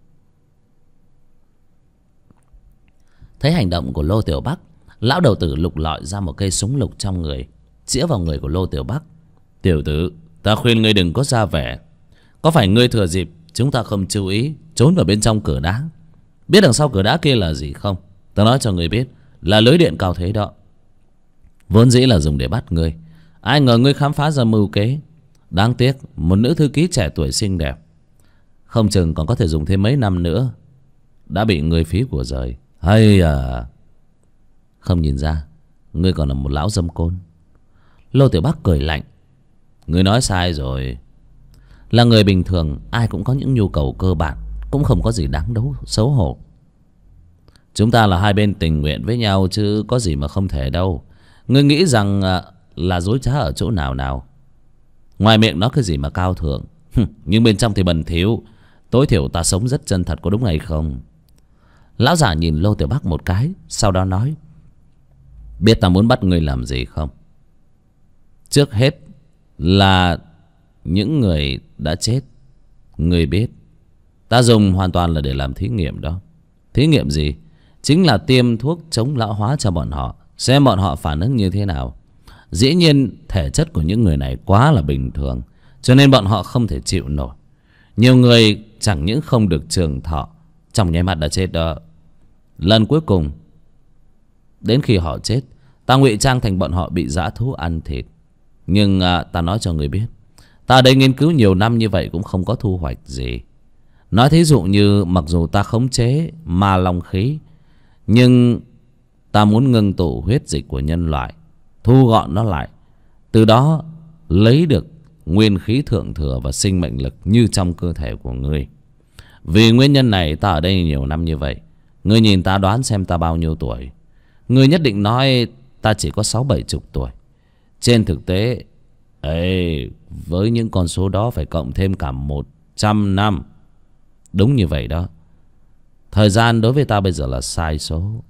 Thấy hành động của Lô Tiểu Bác, lão đầu tử lục lọi ra một cây súng lục trong người, chĩa vào người của Lô Tiểu Bác. Tiểu tử, ta khuyên ngươi đừng có ra vẻ. Có phải ngươi thừa dịp chúng ta không chú ý trốn vào bên trong cửa đá? Biết đằng sau cửa đá kia là gì không? Ta nói cho ngươi biết là lưới điện cao thế đó. Vốn dĩ là dùng để bắt ngươi, ai ngờ ngươi khám phá ra mưu kế. Đáng tiếc một nữ thư ký trẻ tuổi xinh đẹp, không chừng còn có thể dùng thêm mấy năm nữa, đã bị ngươi phí của rời. Hay à, không nhìn ra ngươi còn là một lão dâm côn. Lô Tiểu Bác cười lạnh. Ngươi nói sai rồi. Là người bình thường ai cũng có những nhu cầu cơ bản, cũng không có gì đáng xấu hổ. Chúng ta là hai bên tình nguyện với nhau chứ có gì mà không thể đâu. Ngươi nghĩ rằng là dối trá ở chỗ nào nào? Ngoài miệng nói cái gì mà cao thượng, nhưng bên trong thì bẩn thỉu. Tối thiểu ta sống rất chân thật, có đúng hay không? Lão giả nhìn Lô Tiểu Bác một cái, sau đó nói: biết ta muốn bắt ngươi làm gì không? Trước hết là những người đã chết. Ngươi biết ta dùng hoàn toàn là để làm thí nghiệm đó. Thí nghiệm gì? Chính là tiêm thuốc chống lão hóa cho bọn họ, xem bọn họ phản ứng như thế nào. Dĩ nhiên thể chất của những người này quá là bình thường, cho nên bọn họ không thể chịu nổi. Nhiều người chẳng những không được trường thọ, trong nháy mắt đã chết đó. Lần cuối cùng đến khi họ chết, ta ngụy trang thành bọn họ bị dã thú ăn thịt. Nhưng ta nói cho người biết, ta đây nghiên cứu nhiều năm như vậy cũng không có thu hoạch gì. Nói thí dụ như mặc dù ta khống chế ma long khí, nhưng ta muốn ngưng tụ huyết dịch của nhân loại, thu gọn nó lại, từ đó lấy được nguyên khí thượng thừa và sinh mệnh lực như trong cơ thể của ngươi. Vì nguyên nhân này ta ở đây nhiều năm như vậy. Ngươi nhìn ta đoán xem ta bao nhiêu tuổi? Ngươi nhất định nói ta chỉ có 60-70 tuổi. Trên thực tế Ê, với những con số đó phải cộng thêm cả 100 năm. Đúng như vậy đó. Thời gian đối với ta bây giờ là sai số.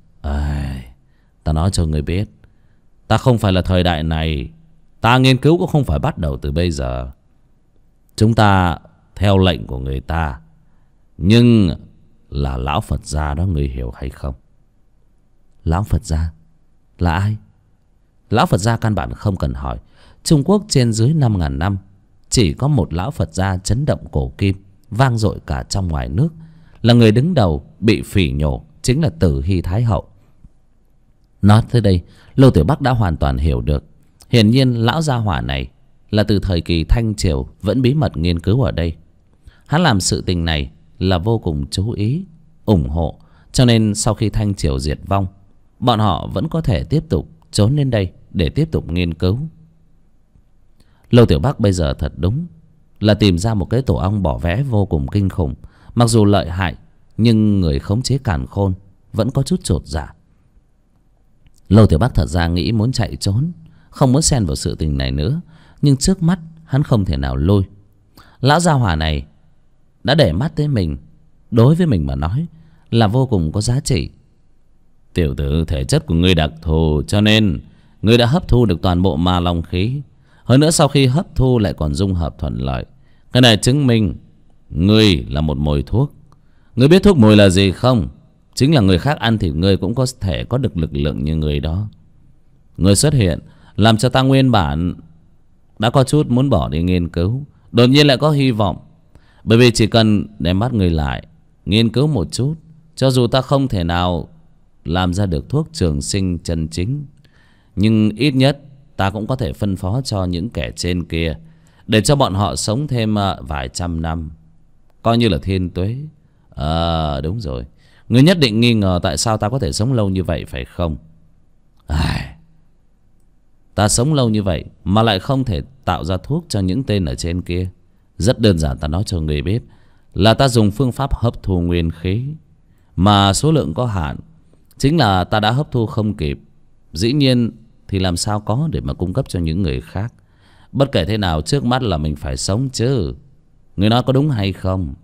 Ta nói cho ngươi biết, ta không phải là thời đại này. Ta nghiên cứu cũng không phải bắt đầu từ bây giờ. Chúng ta theo lệnh của người ta. Nhưng là lão Phật gia đó, ngươi hiểu hay không? Lão Phật gia là ai? Lão Phật gia căn bản không cần hỏi. Trung Quốc trên dưới 5.000 năm chỉ có một lão Phật gia chấn động cổ kim, vang dội cả trong ngoài nước. Là người đứng đầu bị phỉ nhổ, chính là Tử Hy Thái Hậu. Nói tới đây, Lô Tiểu Bắc đã hoàn toàn hiểu được. Hiển nhiên lão gia hỏa này là từ thời kỳ Thanh Triều vẫn bí mật nghiên cứu ở đây. Hắn làm sự tình này là vô cùng chú ý, ủng hộ. Cho nên sau khi Thanh Triều diệt vong, bọn họ vẫn có thể tiếp tục trốn lên đây để tiếp tục nghiên cứu. Lô Tiểu Bắc bây giờ thật đúng là tìm ra một cái tổ ong bỏ vẽ vô cùng kinh khủng. Mặc dù lợi hại, nhưng người khống chế càn khôn vẫn có chút chột dạ. Lô Tiểu Bắc thật ra nghĩ muốn chạy trốn, không muốn xen vào sự tình này nữa. Nhưng trước mắt hắn không thể nào lôi. Lão gia hỏa này đã để mắt tới mình, đối với mình mà nói là vô cùng có giá trị. Tiểu tử, thể chất của ngươi đặc thù, cho nên ngươi đã hấp thu được toàn bộ ma long khí. Hơn nữa sau khi hấp thu lại còn dung hợp thuận lợi. Cái này chứng minh ngươi là một mồi thuốc. Ngươi biết thuốc mồi là gì không? Chính là người khác ăn thịt ngươi cũng có thể có được lực lượng như ngươi đó. Ngươi xuất hiện làm cho ta nguyên bản đã có chút muốn bỏ đi nghiên cứu, đột nhiên lại có hy vọng. Bởi vì chỉ cần đem mắt ngươi lại nghiên cứu một chút, cho dù ta không thể nào làm ra được thuốc trường sinh chân chính, nhưng ít nhất ta cũng có thể phân phó cho những kẻ trên kia, để cho bọn họ sống thêm vài trăm năm, coi như là thiên tuế. Đúng rồi, ngươi nhất định nghi ngờ tại sao ta có thể sống lâu như vậy phải không? Ta sống lâu như vậy mà lại không thể tạo ra thuốc cho những tên ở trên kia. Rất đơn giản, ta nói cho người biết là ta dùng phương pháp hấp thu nguyên khí, mà số lượng có hạn. Chính là ta đã hấp thu không kịp. Dĩ nhiên thì làm sao có để mà cung cấp cho những người khác. Bất kể thế nào, trước mắt là mình phải sống chứ. Người nói có đúng hay không?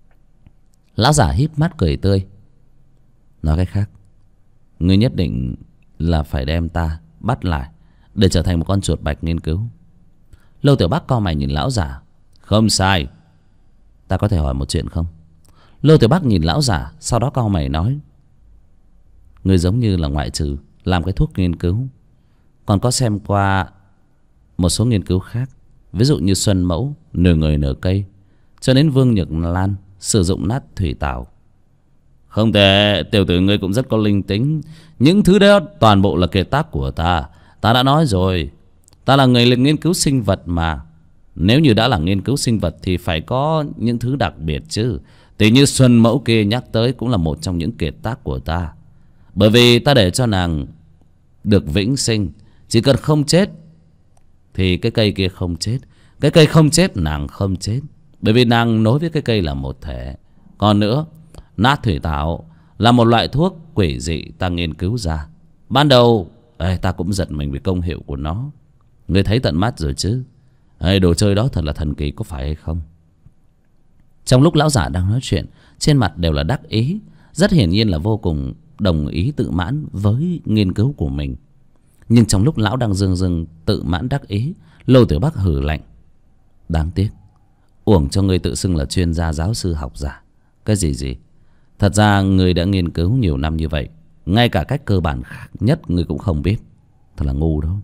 Lão giả híp mắt cười tươi. Nói cách khác, ngươi nhất định là phải đem ta bắt lại để trở thành một con chuột bạch nghiên cứu. Lô Tiểu Bắc cau mày nhìn lão giả. Không sai. Ta có thể hỏi một chuyện không? Lô Tiểu Bắc nhìn lão giả, sau đó cau mày nói. Ngươi giống như là ngoại trừ làm cái thuốc nghiên cứu, còn có xem qua một số nghiên cứu khác. Ví dụ như Xuân Mẫu nửa người nửa cây, cho đến Vương Nhược Lan sử dụng nát thủy tảo. Không thể, tiểu tử ngươi cũng rất có linh tính. Những thứ đó toàn bộ là kiệt tác của ta. Ta đã nói rồi, ta là người nghiên cứu sinh vật mà. Nếu như đã là nghiên cứu sinh vật thì phải có những thứ đặc biệt chứ. Tỷ như Xuân Mẫu kia nhắc tới cũng là một trong những kiệt tác của ta. Bởi vì ta để cho nàng được vĩnh sinh. Chỉ cần không chết thì cái cây kia không chết. Cái cây không chết, nàng không chết. Bởi vì nàng nối với cái cây là một thể. Còn nữa, nát thủy tảo là một loại thuốc quỷ dị ta nghiên cứu ra. Ban đầu ta cũng giật mình vì công hiệu của nó. Ngươi thấy tận mắt rồi chứ. Đồ chơi đó thật là thần kỳ, có phải hay không? Trong lúc lão giả đang nói chuyện, trên mặt đều là đắc ý. Rất hiển nhiên là vô cùng đồng ý tự mãn với nghiên cứu của mình. Nhưng trong lúc lão đang dưng dưng tự mãn đắc ý, Lô Tiểu Bắc hừ lạnh. Đáng tiếc, uổng cho ngươi tự xưng là chuyên gia giáo sư học giả. Cái gì? Thật ra ngươi đã nghiên cứu nhiều năm như vậy, ngay cả cách cơ bản nhất ngươi cũng không biết. Thật là ngu đó.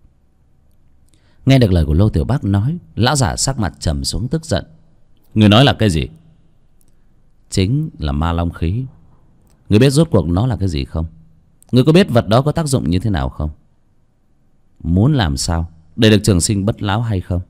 Nghe được lời của Lô Tiểu Bắc nói, lão giả sắc mặt trầm xuống tức giận. Ngươi nói là cái gì? Chính là ma long khí. Ngươi biết rốt cuộc nó là cái gì không? Ngươi có biết vật đó có tác dụng như thế nào không? Muốn làm sao để được trường sinh bất lão hay không?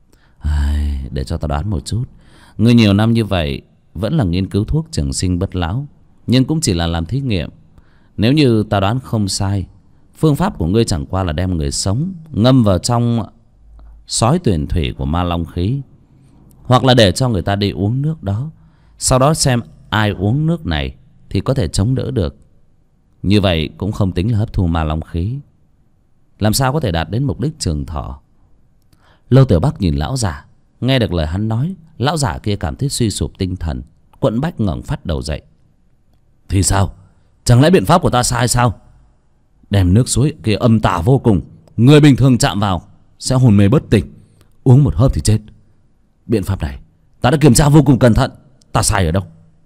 Để cho ta đoán một chút. Ngươi nhiều năm như vậy vẫn là nghiên cứu thuốc trường sinh bất lão, nhưng cũng chỉ là làm thí nghiệm. Nếu như ta đoán không sai, phương pháp của ngươi chẳng qua là đem người sống ngâm vào trong sói tuyển thủy của ma long khí, hoặc là để cho người ta đi uống nước đó, sau đó xem ai uống nước này thì có thể chống đỡ được. Như vậy cũng không tính là hấp thu ma long khí. Làm sao có thể đạt đến mục đích trường thọ? Lô Tiểu Bắc nhìn lão giả. Nghe được lời hắn nói, lão giả kia cảm thấy suy sụp tinh thần. Quận Bách ngẩng phát đầu dậy. Thì sao? Chẳng lẽ biện pháp của ta sai sao? Đem nước suối kia âm tà vô cùng, người bình thường chạm vào sẽ hôn mê bất tỉnh, uống một hớp thì chết. Biện pháp này ta đã kiểm tra vô cùng cẩn thận. Ta sai ở đâu?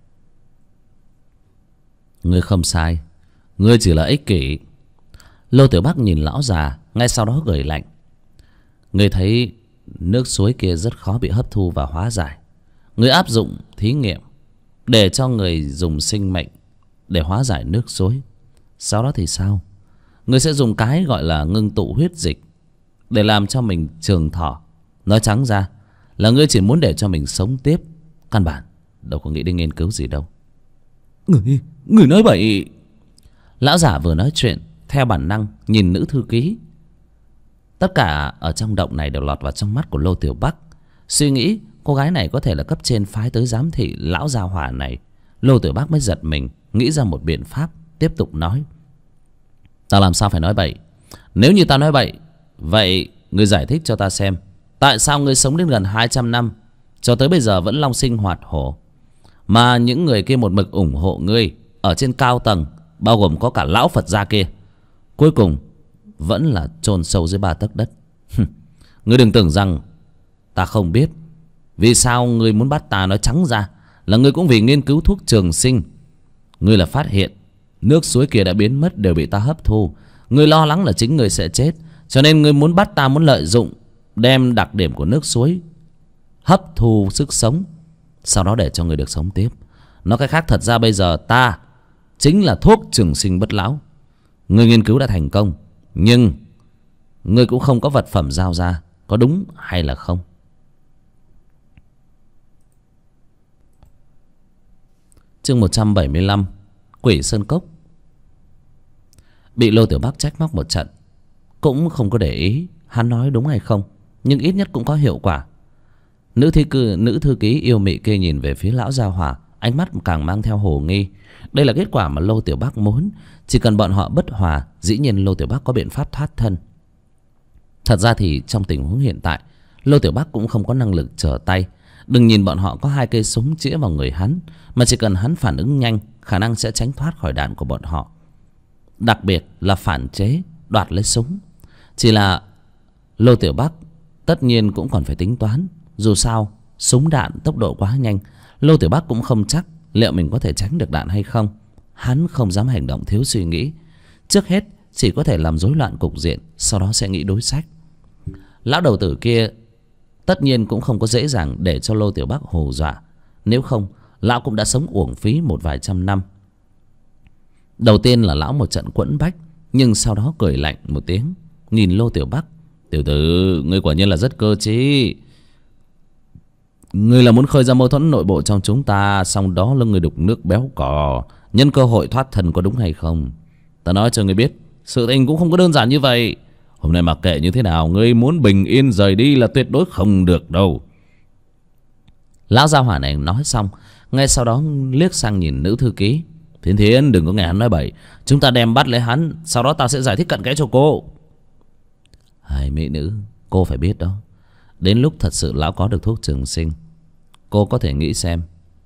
Ngươi không sai, ngươi chỉ là ích kỷ. Lô Tiểu Bắc nhìn lão già, ngay sau đó gửi lạnh. Ngươi thấy nước suối kia rất khó bị hấp thu và hóa giải. Ngươi áp dụng thí nghiệm để cho người dùng sinh mệnh để hóa giải nước suối. Sau đó thì sao? Ngươi sẽ dùng cái gọi là ngưng tụ huyết dịch để làm cho mình trường thọ. Nói trắng ra là ngươi chỉ muốn để cho mình sống tiếp, căn bản đâu có nghĩ đến nghiên cứu gì đâu. Người nói bậy. Lão giả vừa nói chuyện, theo bản năng nhìn nữ thư ký. Tất cả ở trong động này đều lọt vào trong mắt của Lô Tiểu Bắc. Suy nghĩ cô gái này có thể là cấp trên phái tới giám thị lão gia hỏa này. Lô Tiểu Bắc mới giật mình, nghĩ ra một biện pháp, tiếp tục nói. Ta làm sao phải nói bậy? Nếu như ta nói bậy, vậy ngươi giải thích cho ta xem, tại sao ngươi sống đến gần 200 năm cho tới bây giờ vẫn long sinh hoạt hổ, mà những người kia một mực ủng hộ ngươi ở trên cao tầng, bao gồm có cả lão Phật gia kia, cuối cùng vẫn là chôn sâu dưới 3 tấc đất. Ngươi đừng tưởng rằng ta không biết. Vì sao ngươi muốn bắt ta? Nói trắng ra là ngươi cũng vì nghiên cứu thuốc trường sinh. Ngươi là phát hiện nước suối kia đã biến mất, đều bị ta hấp thu. Ngươi lo lắng là chính ngươi sẽ chết, cho nên ngươi muốn bắt ta, muốn lợi dụng đem đặc điểm của nước suối hấp thu sức sống, sau đó để cho ngươi được sống tiếp. Nói cách khác, thật ra bây giờ ta chính là thuốc trường sinh bất lão. Ngươi nghiên cứu đã thành công, nhưng ngươi cũng không có vật phẩm giao ra, có đúng hay là không? Chương 175, Quỷ Sơn Cốc. Bị Lô Tiểu Bắc trách móc một trận, cũng không có để ý hắn nói đúng hay không, nhưng ít nhất cũng có hiệu quả. Nữ thư ký yêu mị kia nhìn về phía lão gia hỏa, ánh mắt càng mang theo hồ nghi. Đây là kết quả mà Lô Tiểu Bắc muốn. Chỉ cần bọn họ bất hòa, dĩ nhiên Lô Tiểu Bắc có biện pháp thoát thân. Thật ra thì trong tình huống hiện tại, Lô Tiểu Bắc cũng không có năng lực trở tay. Đừng nhìn bọn họ có 2 cây súng chĩa vào người hắn, mà chỉ cần hắn phản ứng nhanh, khả năng sẽ tránh thoát khỏi đạn của bọn họ. Đặc biệt là phản chế, đoạt lấy súng. Chỉ là Lô Tiểu Bắc tất nhiên cũng còn phải tính toán. Dù sao súng đạn tốc độ quá nhanh, Lô Tiểu Bắc cũng không chắc liệu mình có thể tránh được đạn hay không. Hắn không dám hành động thiếu suy nghĩ. Trước hết chỉ có thể làm rối loạn cục diện, sau đó sẽ nghĩ đối sách. Lão đầu tử kia tất nhiên cũng không có dễ dàng để cho Lô Tiểu Bắc hù dọa. Nếu không, lão cũng đã sống uổng phí một vài trăm năm. Đầu tiên là lão một trận quẫn bách, nhưng sau đó cười lạnh một tiếng, nhìn Lô Tiểu Bắc. Tiểu tử, ngươi quả nhiên là rất cơ trí. Ngươi là muốn khơi ra mâu thuẫn nội bộ trong chúng ta, xong đó là ngươi đục nước béo cò, nhân cơ hội thoát thân, có đúng hay không? Ta nói cho ngươi biết, sự tình cũng không có đơn giản như vậy. Hôm nay mặc kệ như thế nào, ngươi muốn bình yên rời đi là tuyệt đối không được đâu. Lão gia hỏa này nói xong, ngay sau đó liếc sang nhìn nữ thư ký. Thiến Thiến, đừng có nghe hắn nói bậy. Chúng ta đem bắt lấy hắn, sau đó ta sẽ giải thích cặn kẽ cho cô. Hai mỹ nữ, cô phải biết đó, đến lúc thật sự lão có được thuốc trường sinh, cô có thể nghĩ xem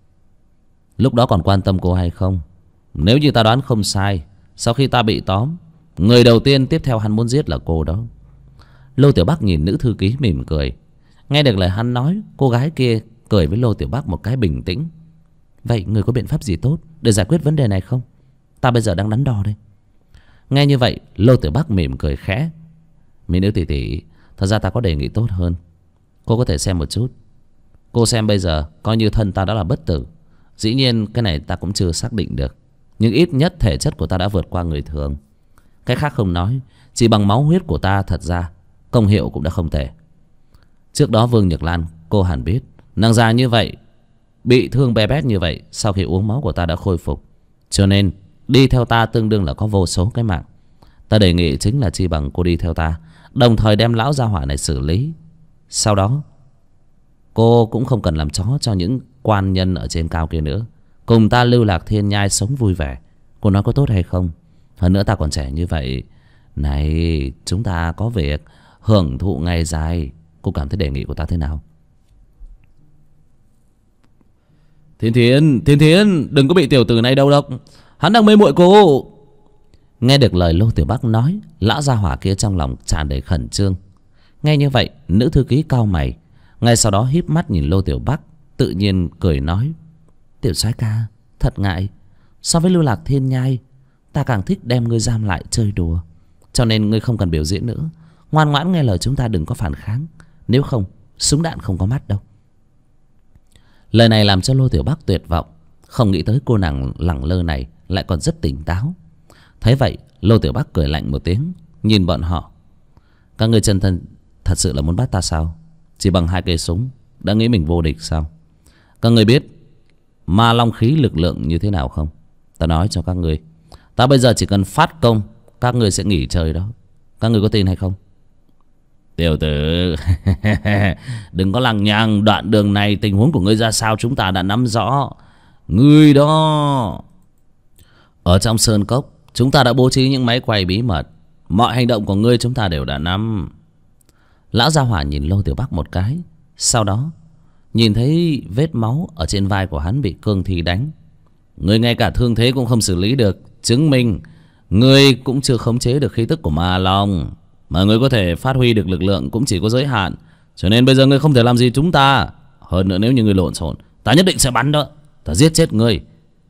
lúc đó còn quan tâm cô hay không. Nếu như ta đoán không sai, sau khi ta bị tóm, người đầu tiên tiếp theo hắn muốn giết là cô đó. Lô Tiểu Bắc nhìn nữ thư ký mỉm cười. Nghe được lời hắn nói, cô gái kia cười với Lô Tiểu Bắc một cái bình tĩnh. Vậy người có biện pháp gì tốt để giải quyết vấn đề này không? Ta bây giờ đang đắn đo đây. Nghe như vậy, Lô Tiểu Bắc mỉm cười khẽ. Mỹ nữ tỷ tỷ, thật ra ta có đề nghị tốt hơn. Cô có thể xem một chút. Cô xem bây giờ, coi như thân ta đã là bất tử. Dĩ nhiên cái này ta cũng chưa xác định được, nhưng ít nhất thể chất của ta đã vượt qua người thường. Cái khác không nói, chỉ bằng máu huyết của ta thật ra công hiệu cũng đã không tệ. Trước đó Vương Nhược Lan, cô hẳn biết, nàng già như vậy, bị thương bé bét như vậy, sau khi uống máu của ta đã khôi phục. Cho nên đi theo ta tương đương là có vô số cái mạng. Ta đề nghị chính là chi bằng cô đi theo ta, đồng thời đem lão gia hỏa này xử lý. Sau đó cô cũng không cần làm chó cho những quan nhân ở trên cao kia nữa, cùng ta lưu lạc thiên nhai sống vui vẻ. Cô nói có tốt hay không? Hơn nữa ta còn trẻ như vậy. Này, chúng ta có việc hưởng thụ ngày dài, Cô cảm thấy đề nghị của ta thế nào? Thiên Thiến, đừng có bị tiểu tử này đầu độc. Hắn đang mê muội cô. Nghe được lời Lô Tiểu Bắc nói, lão gia hỏa kia trong lòng tràn đầy khẩn trương. Nghe như vậy, nữ thư ký cau mày, ngay sau đó híp mắt nhìn Lô Tiểu Bắc, tự nhiên cười nói: Tiểu soái ca, thật ngại, so với Lưu Lạc Thiên Nhai, ta càng thích đem ngươi giam lại chơi đùa. Cho nên ngươi không cần biểu diễn nữa, ngoan ngoãn nghe lời chúng ta, đừng có phản kháng. Nếu không, súng đạn không có mắt đâu. Lời này làm cho Lô Tiểu Bắc tuyệt vọng. Không nghĩ tới cô nàng lẳng lơ này lại còn rất tỉnh táo. Thấy vậy, Lô Tiểu Bắc cười lạnh một tiếng, nhìn bọn họ: Các ngươi chân thân thật sự là muốn bắt ta sao? Chỉ bằng 2 cây súng đã nghĩ mình vô địch sao? Các ngươi biết ma long khí lực lượng như thế nào không? Ta nói cho các ngươi, ta bây giờ chỉ cần phát công, các ngươi sẽ nghỉ chơi đó. Các ngươi có tin hay không? Tiểu tử, đừng có lằng nhằng. Đoạn đường này tình huống của ngươi ra sao chúng ta đã nắm rõ. Ngươi đó, ở trong sơn cốc chúng ta đã bố trí những máy quay bí mật, mọi hành động của ngươi chúng ta đều đã nắm. Lão gia hỏa nhìn Lô Tiểu Bắc một cái, sau đó nhìn thấy vết máu ở trên vai của hắn bị cương thi đánh. Ngươi ngay cả thương thế cũng không xử lý được, chứng minh ngươi cũng chưa khống chế được khí tức của ma long. Mà ngươi có thể phát huy được lực lượng cũng chỉ có giới hạn. Cho nên bây giờ ngươi không thể làm gì chúng ta. Hơn nữa nếu như ngươi lộn xộn, ta nhất định sẽ bắn đó. Ta giết chết ngươi.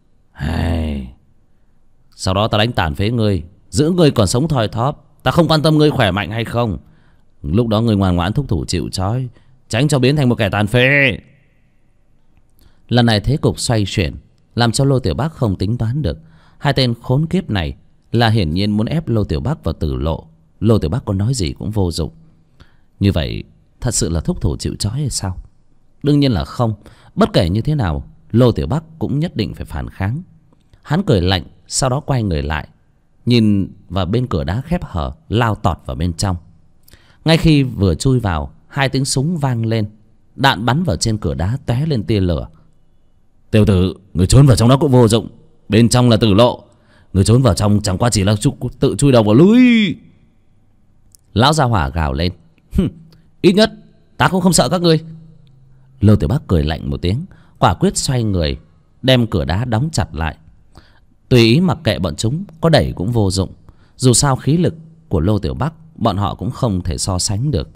Sau đó ta đánh tàn phế ngươi, giữ ngươi còn sống thoi thóp. Ta không quan tâm ngươi khỏe mạnh hay không. Lúc đó ngươi ngoan ngoãn thúc thủ chịu trói, tránh cho biến thành một kẻ tàn phế. Lần này thế cục xoay chuyển, làm cho Lô Tiểu Bắc không tính toán được. 2 tên khốn kiếp này là hiển nhiên muốn ép Lô Tiểu Bắc vào tử lộ. Lô Tiểu Bắc có nói gì cũng vô dụng. Như vậy thật sự là thúc thủ chịu trói hay sao? Đương nhiên là không. Bất kể như thế nào, Lô Tiểu Bắc cũng nhất định phải phản kháng. Hắn cười lạnh, sau đó quay người lại, nhìn vào bên cửa đá khép hở, lao tọt vào bên trong. Ngay khi vừa chui vào, 2 tiếng súng vang lên, đạn bắn vào trên cửa đá tóe lên tia lửa. Tiểu tử, người trốn vào trong đó cũng vô dụng. Bên trong là tử lộ. Người trốn vào trong chẳng qua chỉ là tự chui đầu vào lưới. Lão gia hỏa gào lên: Ít nhất ta cũng không sợ các ngươi. Lô Tiểu Bắc cười lạnh một tiếng, quả quyết xoay người đem cửa đá đóng chặt lại. Tùy ý mặc kệ bọn chúng, có đẩy cũng vô dụng. Dù sao khí lực của Lô Tiểu Bắc bọn họ cũng không thể so sánh được.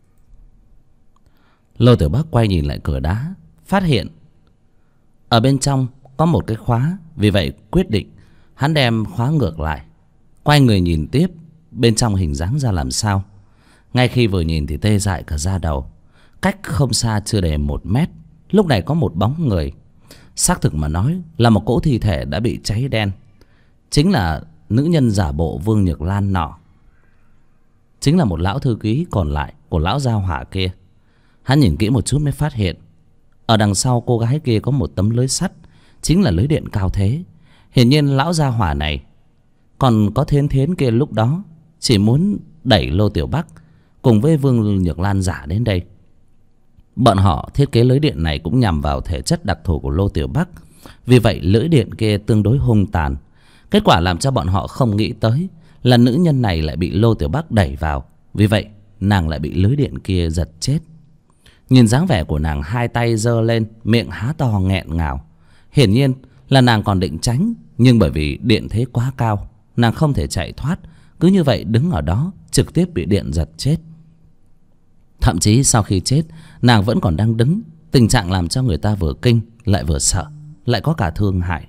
Lô Tiểu Bắc quay nhìn lại cửa đá, phát hiện ở bên trong có một cái khóa. Vì vậy quyết định hắn đem khóa ngược lại, quay người nhìn tiếp bên trong hình dáng ra làm sao. Ngay khi vừa nhìn thì tê dại cả da đầu. Cách không xa chưa đầy 1 mét, lúc này có một bóng người. Xác thực mà nói là một cỗ thi thể đã bị cháy đen. Chính là nữ nhân giả bộ Vương Nhược Lan nọ. Chính là một lão thư ký còn lại của lão gia hỏa kia. Hắn nhìn kỹ một chút mới phát hiện ở đằng sau cô gái kia có một tấm lưới sắt, chính là lưới điện cao thế. Hiển nhiên lão gia hỏa này còn có thiến kia lúc đó chỉ muốn đẩy Lô Tiểu Bắc cùng với Vương Nhược Lan giả đến đây. Bọn họ thiết kế lưới điện này cũng nhằm vào thể chất đặc thù của Lô Tiểu Bắc. Vì vậy lưới điện kia tương đối hung tàn. Kết quả làm cho bọn họ không nghĩ tới là nữ nhân này lại bị Lô Tiểu Bắc đẩy vào. Vì vậy nàng lại bị lưới điện kia giật chết. Nhìn dáng vẻ của nàng, 2 tay giơ lên, miệng há to nghẹn ngào. Hiển nhiên là nàng còn định tránh, nhưng bởi vì điện thế quá cao, nàng không thể chạy thoát. Cứ như vậy đứng ở đó, trực tiếp bị điện giật chết. Thậm chí sau khi chết, nàng vẫn còn đang đứng. Tình trạng làm cho người ta vừa kinh lại vừa sợ, lại có cả thương hại.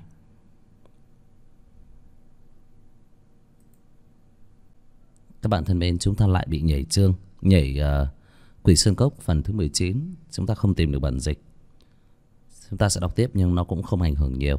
Các bạn thân mến, chúng ta lại bị nhảy chương, nhảy Quỷ Sơn Cốc phần thứ 19. Chúng ta không tìm được bản dịch. Chúng ta sẽ đọc tiếp nhưng nó cũng không ảnh hưởng nhiều.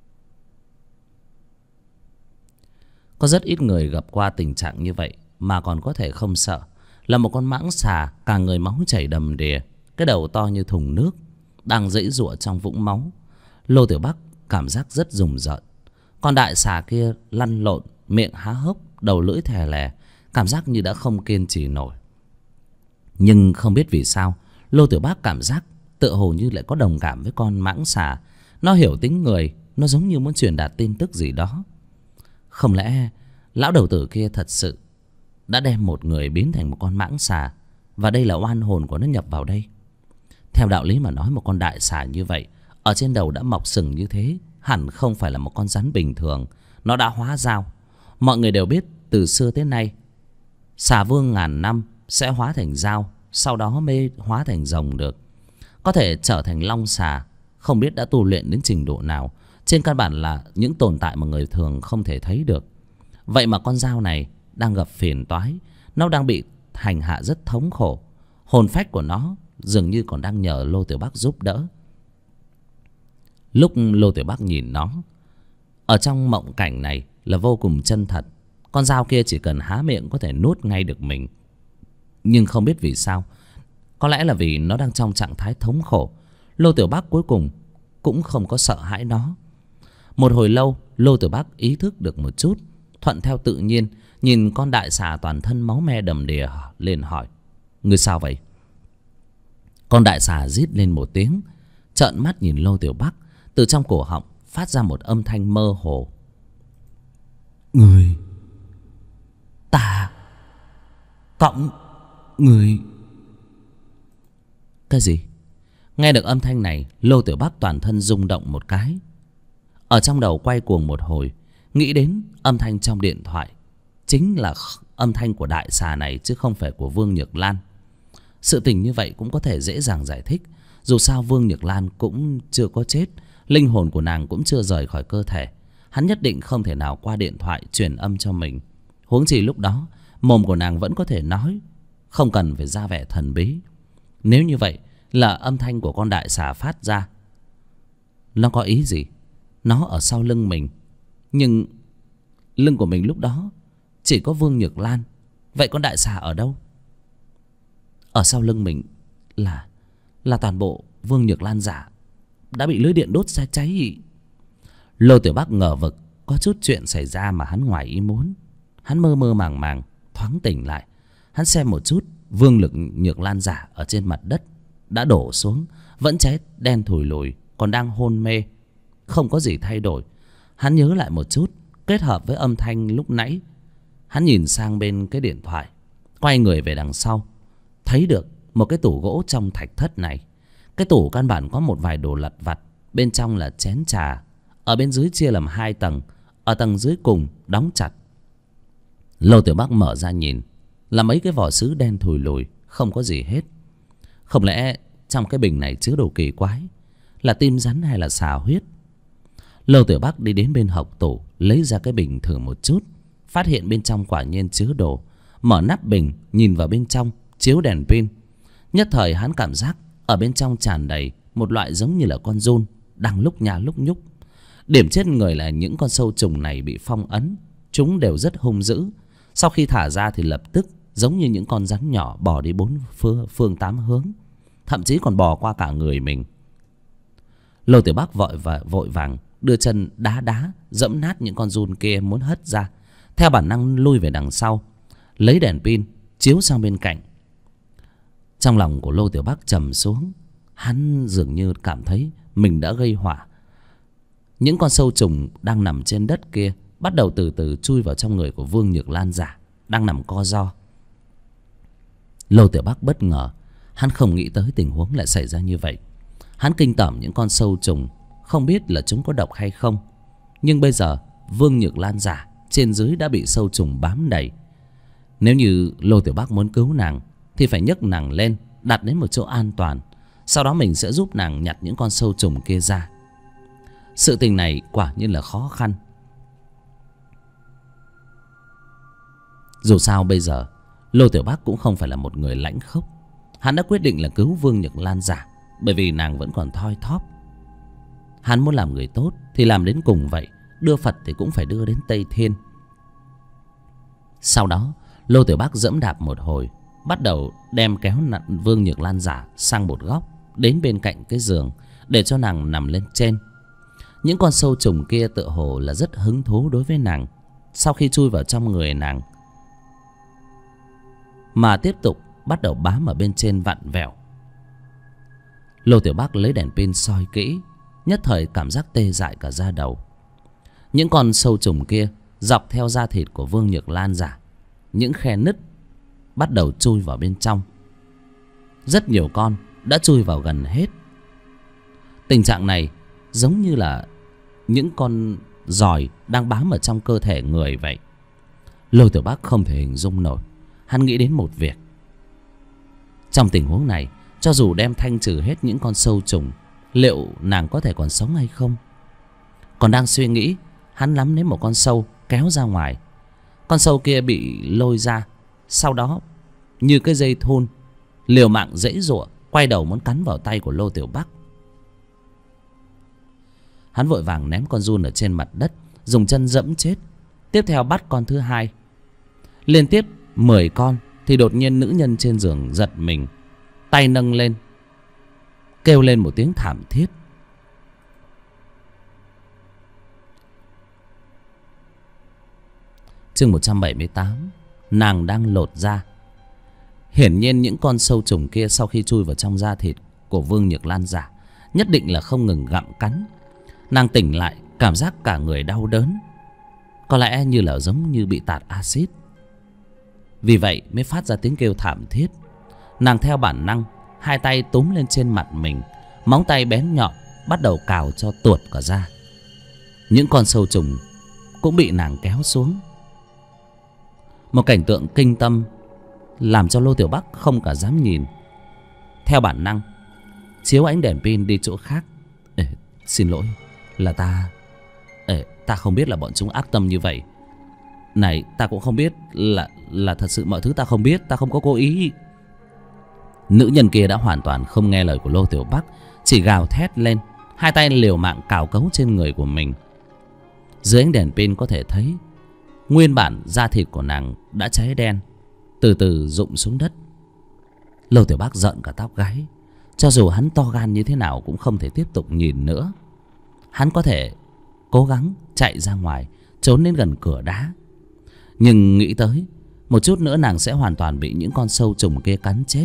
Có rất ít người gặp qua tình trạng như vậy mà còn có thể không sợ. Là một con mãng xà, cả người máu chảy đầm đìa, cái đầu to như thùng nước, đang giãy giụa trong vũng máu. Lô Tiểu Bắc cảm giác rất rùng rợn. Con đại xà kia lăn lộn, miệng há hốc, đầu lưỡi thè lè, cảm giác như đã không kiên trì nổi. Nhưng không biết vì sao, Lô Tiểu Bắc cảm giác tựa hồ như lại có đồng cảm với con mãng xà. Nó hiểu tính người, nó giống như muốn truyền đạt tin tức gì đó. Không lẽ lão đầu tử kia thật sự đã đem một người biến thành một con mãng xà và đây là oan hồn của nó nhập vào đây. Theo đạo lý mà nói, một con đại xà như vậy ở trên đầu đã mọc sừng như thế, hẳn không phải là một con rắn bình thường. Nó đã hóa dao. Mọi người đều biết từ xưa tới nay, xà vương ngàn năm sẽ hóa thành dao, sau đó mới hóa thành rồng được. Có thể trở thành long xà, không biết đã tu luyện đến trình độ nào. Trên căn bản là những tồn tại mà người thường không thể thấy được. Vậy mà con dao này đang gặp phiền toái. Nó đang bị hành hạ rất thống khổ. Hồn phách của nó dường như còn đang nhờ Lô Tiểu Bắc giúp đỡ. Lúc Lô Tiểu Bắc nhìn nó, ở trong mộng cảnh này là vô cùng chân thật. Con dao kia chỉ cần há miệng có thể nuốt ngay được mình. Nhưng không biết vì sao, có lẽ là vì nó đang trong trạng thái thống khổ, Lô Tiểu Bắc cuối cùng cũng không có sợ hãi nó. Một hồi lâu, Lô Tiểu Bắc ý thức được một chút, thuận theo tự nhiên nhìn con đại xà toàn thân máu me đầm đìa, liền hỏi: "Ngươi sao vậy?" Con đại xà rít lên một tiếng, trợn mắt nhìn Lô Tiểu Bắc. Từ trong cổ họng phát ra một âm thanh mơ hồ: "Người, ta, cộng người." Cái gì? Nghe được âm thanh này, Lô Tiểu Bắc toàn thân rung động một cái. Ở trong đầu quay cuồng một hồi, nghĩ đến âm thanh trong điện thoại chính là âm thanh của đại xà này, chứ không phải của Vương Nhược Lan. Sự tình như vậy cũng có thể dễ dàng giải thích. Dù sao Vương Nhược Lan cũng chưa có chết, linh hồn của nàng cũng chưa rời khỏi cơ thể. Hắn nhất định không thể nào qua điện thoại truyền âm cho mình. Huống chi lúc đó mồm của nàng vẫn có thể nói, không cần phải ra vẻ thần bí. Nếu như vậy là âm thanh của con đại xà phát ra. Nó có ý gì? Nó ở sau lưng mình, nhưng lưng của mình lúc đó chỉ có Vương Nhược Lan. Vậy con đại xà ở đâu? Ở sau lưng mình là toàn bộ Vương Nhược Lan giả đã bị lưới điện đốt ra cháy. Lô Tiểu Bắc ngờ vực có chút chuyện xảy ra mà hắn ngoài ý muốn. Hắn mơ mơ màng màng thoáng tỉnh lại. Hắn xem một chút Vương Nhược Lan giả ở trên mặt đất đã đổ xuống, vẫn cháy đen thùi lùi, còn đang hôn mê, không có gì thay đổi. Hắn nhớ lại một chút, kết hợp với âm thanh lúc nãy, hắn nhìn sang bên cái điện thoại, quay người về đằng sau, thấy được một cái tủ gỗ trong thạch thất này. Cái tủ căn bản có một vài đồ lặt vặt, bên trong là chén trà. Ở bên dưới chia làm 2 tầng, ở tầng dưới cùng đóng chặt. Lô Tiểu Bắc mở ra nhìn, là mấy cái vỏ sứ đen thùi lùi, không có gì hết. Không lẽ trong cái bình này chứa đồ kỳ quái, là tim rắn hay là xà huyết? Lô Tiểu Bắc đi đến bên hộc tủ, lấy ra cái bình thử một chút, phát hiện bên trong quả nhiên chứa đồ. Mở nắp bình, nhìn vào bên trong, chiếu đèn pin. Nhất thời hắn cảm giác ở bên trong tràn đầy một loại giống như là con giun đang lúc nhà lúc nhúc. Điểm chết người là những con sâu trùng này bị phong ấn, chúng đều rất hung dữ. Sau khi thả ra thì lập tức giống như những con rắn nhỏ bò đi 4 phương 8 hướng, thậm chí còn bò qua cả người mình. Lô Tiểu Bắc vội vàng đưa chân đá dẫm nát những con giun kia muốn hất ra, theo bản năng lui về đằng sau, lấy đèn pin chiếu sang bên cạnh. Trong lòng của Lô Tiểu Bắc trầm xuống, hắn dường như cảm thấy mình đã gây họa. Những con sâu trùng đang nằm trên đất kia bắt đầu từ từ chui vào trong người của Vương Nhược Lan giả đang nằm co ro. Lô Tiểu Bắc bất ngờ, hắn không nghĩ tới tình huống lại xảy ra như vậy. Hắn kinh tởm những con sâu trùng, không biết là chúng có độc hay không. Nhưng bây giờ Vương Nhược Lan giả trên dưới đã bị sâu trùng bám đầy. Nếu như Lô Tiểu Bắc muốn cứu nàng thì phải nhấc nàng lên, đặt đến một chỗ an toàn, sau đó mình sẽ giúp nàng nhặt những con sâu trùng kia ra. Sự tình này quả nhiên là khó khăn. Dù sao bây giờ Lô Tiểu Bắc cũng không phải là một người lãnh khốc. Hắn đã quyết định là cứu Vương Nhược Lan giả, bởi vì nàng vẫn còn thoi thóp. Hắn muốn làm người tốt thì làm đến cùng vậy, đưa Phật thì cũng phải đưa đến Tây Thiên. Sau đó Lô Tiểu Bắc dẫm đạp một hồi, bắt đầu đem kéo Vương Nhược Lan giả sang một góc, đến bên cạnh cái giường để cho nàng nằm lên trên. Những con sâu trùng kia tựa hồ là rất hứng thú đối với nàng. Sau khi chui vào trong người nàng mà tiếp tục bắt đầu bám ở bên trên vặn vẹo. Lô Tiểu Bắc lấy đèn pin soi kỹ, nhất thời cảm giác tê dại cả da đầu. Những con sâu trùng kia dọc theo da thịt của Vương Nhược Lan giả, những khe nứt bắt đầu chui vào bên trong. rất nhiều con đã chui vào gần hết. Tình trạng này giống như là những con giòi đang bám ở trong cơ thể người vậy. Lôi Tiểu Bắc không thể hình dung nổi. Hắn nghĩ đến một việc. Trong tình huống này, cho dù đem thanh trừ hết những con sâu trùng, liệu nàng có thể còn sống hay không? Còn đang suy nghĩ, hắn nắm lấy một con sâu kéo ra ngoài. Con sâu kia bị lôi ra, sau đó như cái dây thun liều mạng giãy giụa, quay đầu muốn cắn vào tay của Lô Tiểu Bắc. Hắn vội vàng ném con giun ở trên mặt đất, dùng chân dẫm chết. Tiếp theo bắt con thứ hai. Liên tiếp 10 con thì đột nhiên nữ nhân trên giường giật mình, tay nâng lên, kêu lên một tiếng thảm thiết. Chương 178. Nàng đang lột da. Hiển nhiên những con sâu trùng kia sau khi chui vào trong da thịt của Vương Nhược Lan giả, nhất định là không ngừng gặm cắn. Nàng tỉnh lại, cảm giác cả người đau đớn, có lẽ như là giống như bị tạt axit. Vì vậy mới phát ra tiếng kêu thảm thiết. Nàng theo bản năng hai tay túm lên trên mặt mình, móng tay bén nhọn bắt đầu cào cho tuột cả da. Những con sâu trùng cũng bị nàng kéo xuống. Một cảnh tượng kinh tâm làm cho Lô Tiểu Bắc không cả dám nhìn. Theo bản năng chiếu ánh đèn pin đi chỗ khác. Xin lỗi, là ta không biết là bọn chúng ác tâm như vậy. Này, ta cũng không biết là thật sự mọi thứ ta không biết, ta không có cố ý. Nữ nhân kia đã hoàn toàn không nghe lời của Lô Tiểu Bắc, chỉ gào thét lên, hai tay liều mạng cào cấu trên người của mình. Dưới ánh đèn pin có thể thấy nguyên bản da thịt của nàng đã cháy đen, từ từ rụng xuống đất. Lô Tiểu Bắc giận cả tóc gáy. Cho dù hắn to gan như thế nào cũng không thể tiếp tục nhìn nữa. Hắn có thể cố gắng chạy ra ngoài, trốn đến gần cửa đá, nhưng nghĩ tới một chút nữa nàng sẽ hoàn toàn bị những con sâu trùng kia cắn chết.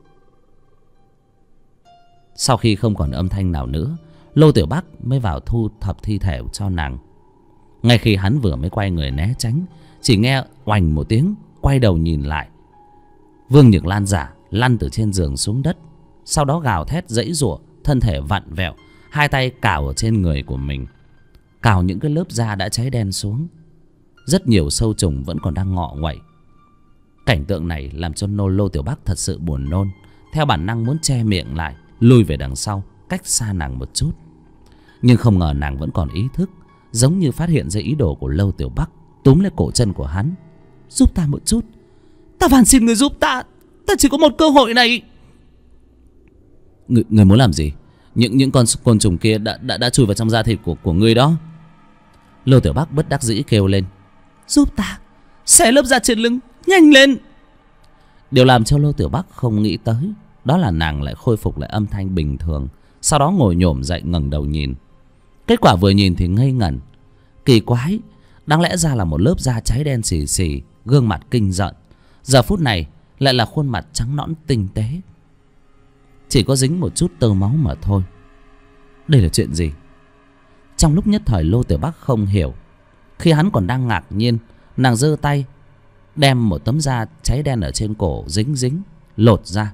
Sau khi không còn âm thanh nào nữa, Lô Tiểu Bắc mới vào thu thập thi thể cho nàng. Ngay khi hắn vừa mới quay người né tránh, chỉ nghe oành một tiếng, quay đầu nhìn lại, Vương Nhược Lan giả lăn từ trên giường xuống đất, sau đó gào thét giãy giụa, thân thể vặn vẹo, hai tay cào ở trên người của mình, cào những cái lớp da đã cháy đen xuống. Rất nhiều sâu trùng vẫn còn đang ngọ nguậy. Cảnh tượng này làm cho Lô Tiểu Bắc thật sự buồn nôn. Theo bản năng muốn che miệng lại, lùi về đằng sau, cách xa nàng một chút. Nhưng không ngờ nàng vẫn còn ý thức, giống như phát hiện ra ý đồ của Lô Tiểu Bắc, túm lấy cổ chân của hắn. Giúp ta một chút, ta van xin người giúp ta, ta chỉ có một cơ hội này. Người muốn làm gì? Những con côn trùng kia đã chui vào trong da thịt của ngươi đó. Lô Tiểu Bắc bất đắc dĩ kêu lên. Giúp ta xé lớp da trên lưng, nhanh lên. Điều làm cho Lô Tiểu Bắc không nghĩ tới đó là nàng lại khôi phục lại âm thanh bình thường, sau đó ngồi nhổm dậy ngẩng đầu nhìn. Kết quả vừa nhìn thì ngây ngẩn. Kỳ quái, đáng lẽ ra là một lớp da cháy đen xì xì, gương mặt kinh giận, giờ phút này lại là khuôn mặt trắng nõn tinh tế, chỉ có dính một chút tơ máu mà thôi. Đây là chuyện gì? Trong lúc nhất thời Lô Tiểu Bắc không hiểu. Khi hắn còn đang ngạc nhiên, nàng giơ tay đem một tấm da cháy đen ở trên cổ dính lột ra.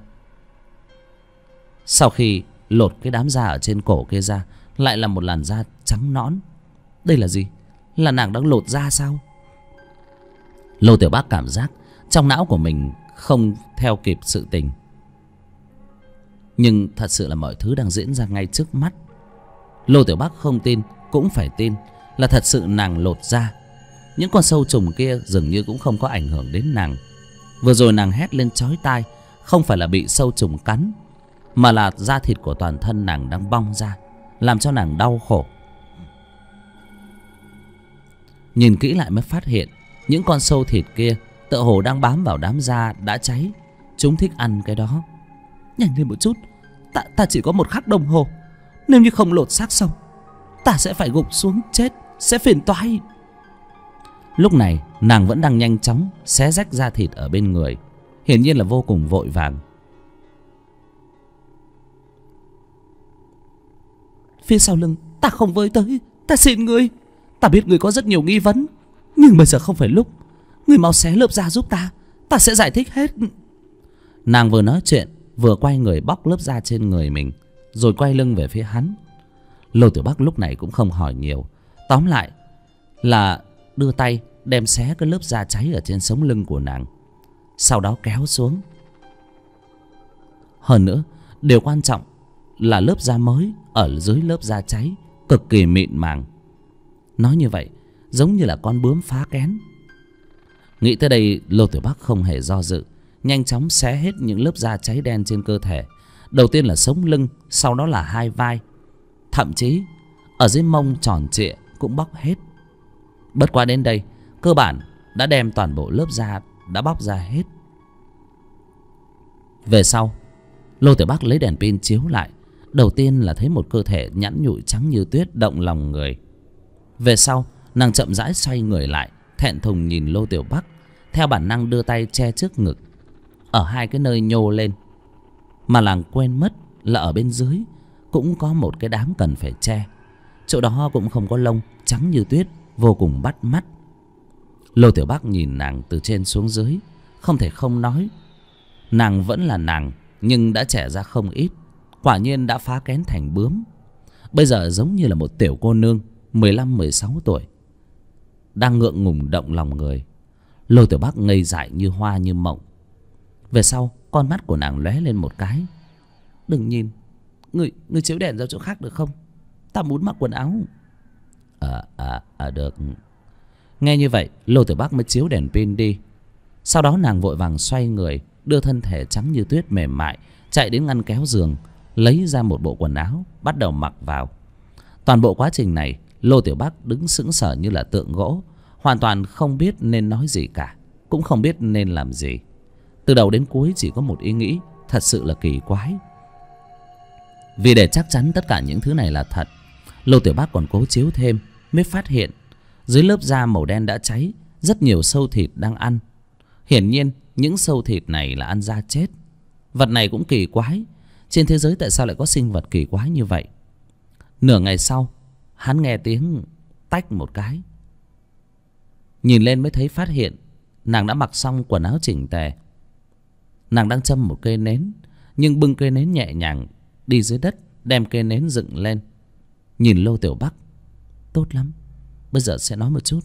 Sau khi lột cái đám da ở trên cổ kia ra, lại là một làn da trắng nõn. Đây là gì? Là nàng đang lột da sao? Lô Tiểu Bắc cảm giác trong não của mình không theo kịp sự tình. Nhưng thật sự là mọi thứ đang diễn ra ngay trước mắt. Lô Tiểu Bắc không tin cũng phải tin là thật sự nàng lột da. Những con sâu trùng kia dường như cũng không có ảnh hưởng đến nàng. Vừa rồi nàng hét lên chói tai, không phải là bị sâu trùng cắn, mà là da thịt của toàn thân nàng đang bong ra, làm cho nàng đau khổ. Nhìn kỹ lại mới phát hiện những con sâu thịt kia tựa hồ đang bám vào đám da đã cháy. Chúng thích ăn cái đó. Nhanh lên một chút, ta chỉ có một khắc đồng hồ. Nếu như không lột xác xong, ta sẽ phải gục xuống chết, sẽ phiền toái. Lúc này nàng vẫn đang nhanh chóng xé rách da thịt ở bên người, hiển nhiên là vô cùng vội vàng. Phía sau lưng ta không với tới, ta xin ngươi. Ta biết ngươi có rất nhiều nghi vấn, nhưng bây giờ không phải lúc. Ngươi mau xé lớp da giúp ta, ta sẽ giải thích hết. Nàng vừa nói chuyện vừa quay người bóc lớp da trên người mình, rồi quay lưng về phía hắn. Lô Tiểu Bắc lúc này cũng không hỏi nhiều, tóm lại là đưa tay đem xé cái lớp da cháy ở trên sống lưng của nàng, sau đó kéo xuống. Hơn nữa, điều quan trọng là lớp da mới ở dưới lớp da cháy cực kỳ mịn màng. Nói như vậy giống như là con bướm phá kén. Nghĩ tới đây, Lô Tiểu Bắc không hề do dự, nhanh chóng xé hết những lớp da cháy đen trên cơ thể. Đầu tiên là sống lưng, sau đó là hai vai, thậm chí ở dưới mông tròn trịa cũng bóc hết. Bất quá đến đây, cơ bản đã đem toàn bộ lớp da đã bóc ra hết. Về sau, Lô Tiểu Bắc lấy đèn pin chiếu lại. Đầu tiên là thấy một cơ thể nhẵn nhụi trắng như tuyết động lòng người. Về sau, nàng chậm rãi xoay người lại, thẹn thùng nhìn Lô Tiểu Bắc, theo bản năng đưa tay che trước ngực, ở hai cái nơi nhô lên. Mà nàng quên mất là ở bên dưới cũng có một cái đám cần phải che. Chỗ đó cũng không có lông, trắng như tuyết, vô cùng bắt mắt. Lô Tiểu Bắc nhìn nàng từ trên xuống dưới, không thể không nói, nàng vẫn là nàng, nhưng đã trẻ ra không ít. Quả nhiên đã phá kén thành bướm. Bây giờ giống như là một tiểu cô nương 15-16 tuổi, đang ngượng ngùng động lòng người. Lô Tiểu Bắc ngây dại như hoa như mộng. Về sau, con mắt của nàng lóe lên một cái. Đừng nhìn, người chiếu đèn ra chỗ khác được không? Ta muốn mặc quần áo. Được. Nghe như vậy, Lô Tiểu Bắc mới chiếu đèn pin đi. Sau đó nàng vội vàng xoay người, đưa thân thể trắng như tuyết mềm mại chạy đến ngăn kéo giường, lấy ra một bộ quần áo, bắt đầu mặc vào. Toàn bộ quá trình này, Lô Tiểu Bắc đứng sững sờ như là tượng gỗ, hoàn toàn không biết nên nói gì cả, cũng không biết nên làm gì. Từ đầu đến cuối chỉ có một ý nghĩ, thật sự là kỳ quái. Vì để chắc chắn tất cả những thứ này là thật, Lô Tiểu Bắc còn cố chiếu thêm, mới phát hiện dưới lớp da màu đen đã cháy, rất nhiều sâu thịt đang ăn. Hiển nhiên những sâu thịt này là ăn da chết. Vật này cũng kỳ quái, trên thế giới tại sao lại có sinh vật kỳ quái như vậy? Nửa ngày sau, hắn nghe tiếng tách một cái, nhìn lên mới thấy phát hiện nàng đã mặc xong quần áo chỉnh tề. Nàng đang châm một cây nến, nhưng bưng cây nến nhẹ nhàng đi dưới đất, đem cây nến dựng lên. Nhìn Lô Tiểu Bắc, tốt lắm, bây giờ sẽ nói một chút.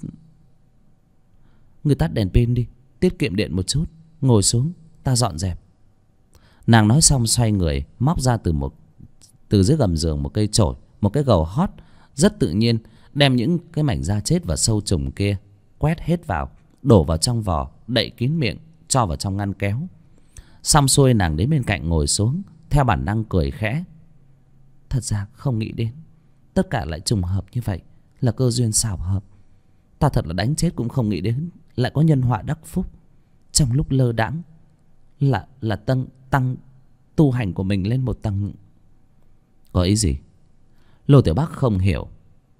Người tắt đèn pin đi, tiết kiệm điện một chút. Ngồi xuống, ta dọn dẹp. Nàng nói xong xoay người, móc ra từ dưới gầm giường một cây chổi, một cái gầu hót, rất tự nhiên đem những cái mảnh da chết và sâu trùng kia quét hết vào, đổ vào trong vò, đậy kín miệng, cho vào trong ngăn kéo. Xong xuôi, nàng đến bên cạnh ngồi xuống, theo bản năng cười khẽ. Thật ra không nghĩ đến tất cả lại trùng hợp như vậy, là cơ duyên xảo hợp. Ta thật là đánh chết cũng không nghĩ đến lại có nhân họa đắc phúc. Trong lúc lơ đãng là tăng tu hành của mình lên một tầng. Có ý gì? Lô Tiểu Bắc không hiểu.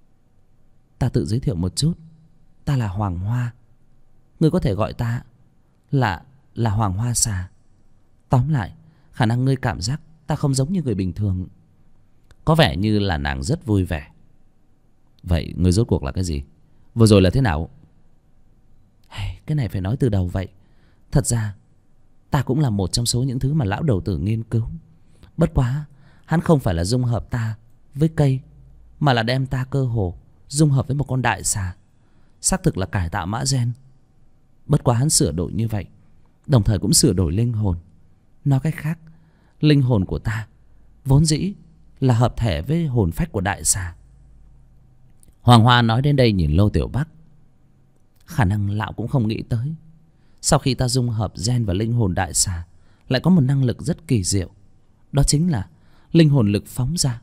Ta tự giới thiệu một chút, ta là Hoàng Hoa. Ngươi có thể gọi ta là Hoàng Hoa Xà. Tóm lại, khả năng ngươi cảm giác ta không giống như người bình thường. Có vẻ như là nàng rất vui vẻ. Vậy ngươi rốt cuộc là cái gì? Vừa rồi là thế nào? Cái này phải nói từ đầu vậy. Thật ra ta cũng là một trong số những thứ mà lão đầu tử nghiên cứu. Bất quá hắn không phải là dung hợp ta với cây, mà là đem ta cơ hồ dung hợp với một con đại xà. Xác thực là cải tạo mã gen. Bất quá hắn sửa đổi như vậy, đồng thời cũng sửa đổi linh hồn. Nói cách khác, linh hồn của ta vốn dĩ là hợp thể với hồn phách của đại xà. Hoàng Hoa nói đến đây nhìn Lô Tiểu Bắc. Khả năng lão cũng không nghĩ tới, sau khi ta dung hợp gen và linh hồn đại xà, lại có một năng lực rất kỳ diệu. Đó chính là linh hồn lực phóng ra.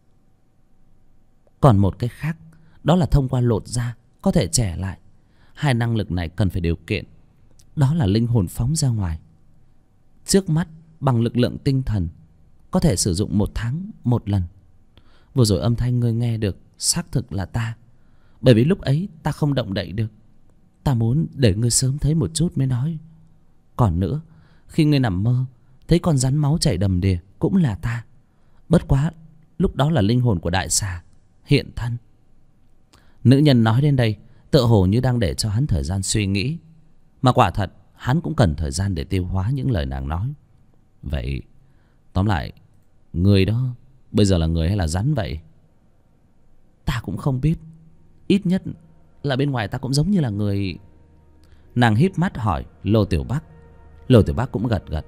Còn một cái khác, đó là thông qua lột da có thể trẻ lại. Hai năng lực này cần phải điều kiện, đó là linh hồn phóng ra ngoài. Trước mắt bằng lực lượng tinh thần, có thể sử dụng 1 tháng 1 lần. Vừa rồi âm thanh ngươi nghe được xác thực là ta, bởi vì lúc ấy ta không động đậy được. Ta muốn để ngươi sớm thấy một chút mới nói. Còn nữa, khi ngươi nằm mơ thấy con rắn máu chảy đầm đìa cũng là ta. Bất quá lúc đó là linh hồn của đại xà hiện thân. Nữ nhân nói đến đây tựa hồ như đang để cho hắn thời gian suy nghĩ. Mà quả thật hắn cũng cần thời gian để tiêu hóa những lời nàng nói. Vậy Tóm lại, người đó bây giờ là người hay là rắn vậy? Ta cũng không biết. Ít nhất là bên ngoài ta cũng giống như là người. Nàng híp mắt hỏi Lô Tiểu Bắc. Lô Tiểu Bắc cũng gật gật.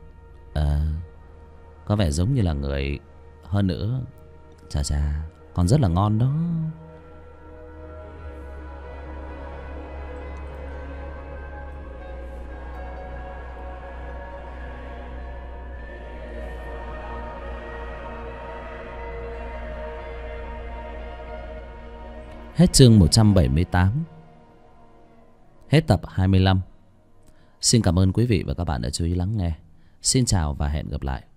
Có vẻ giống như là người. Hơn nữa, chà chà, còn rất là ngon đó. Hết chương 178. Hết tập 25. Xin cảm ơn quý vị và các bạn đã chú ý lắng nghe. Xin chào và hẹn gặp lại.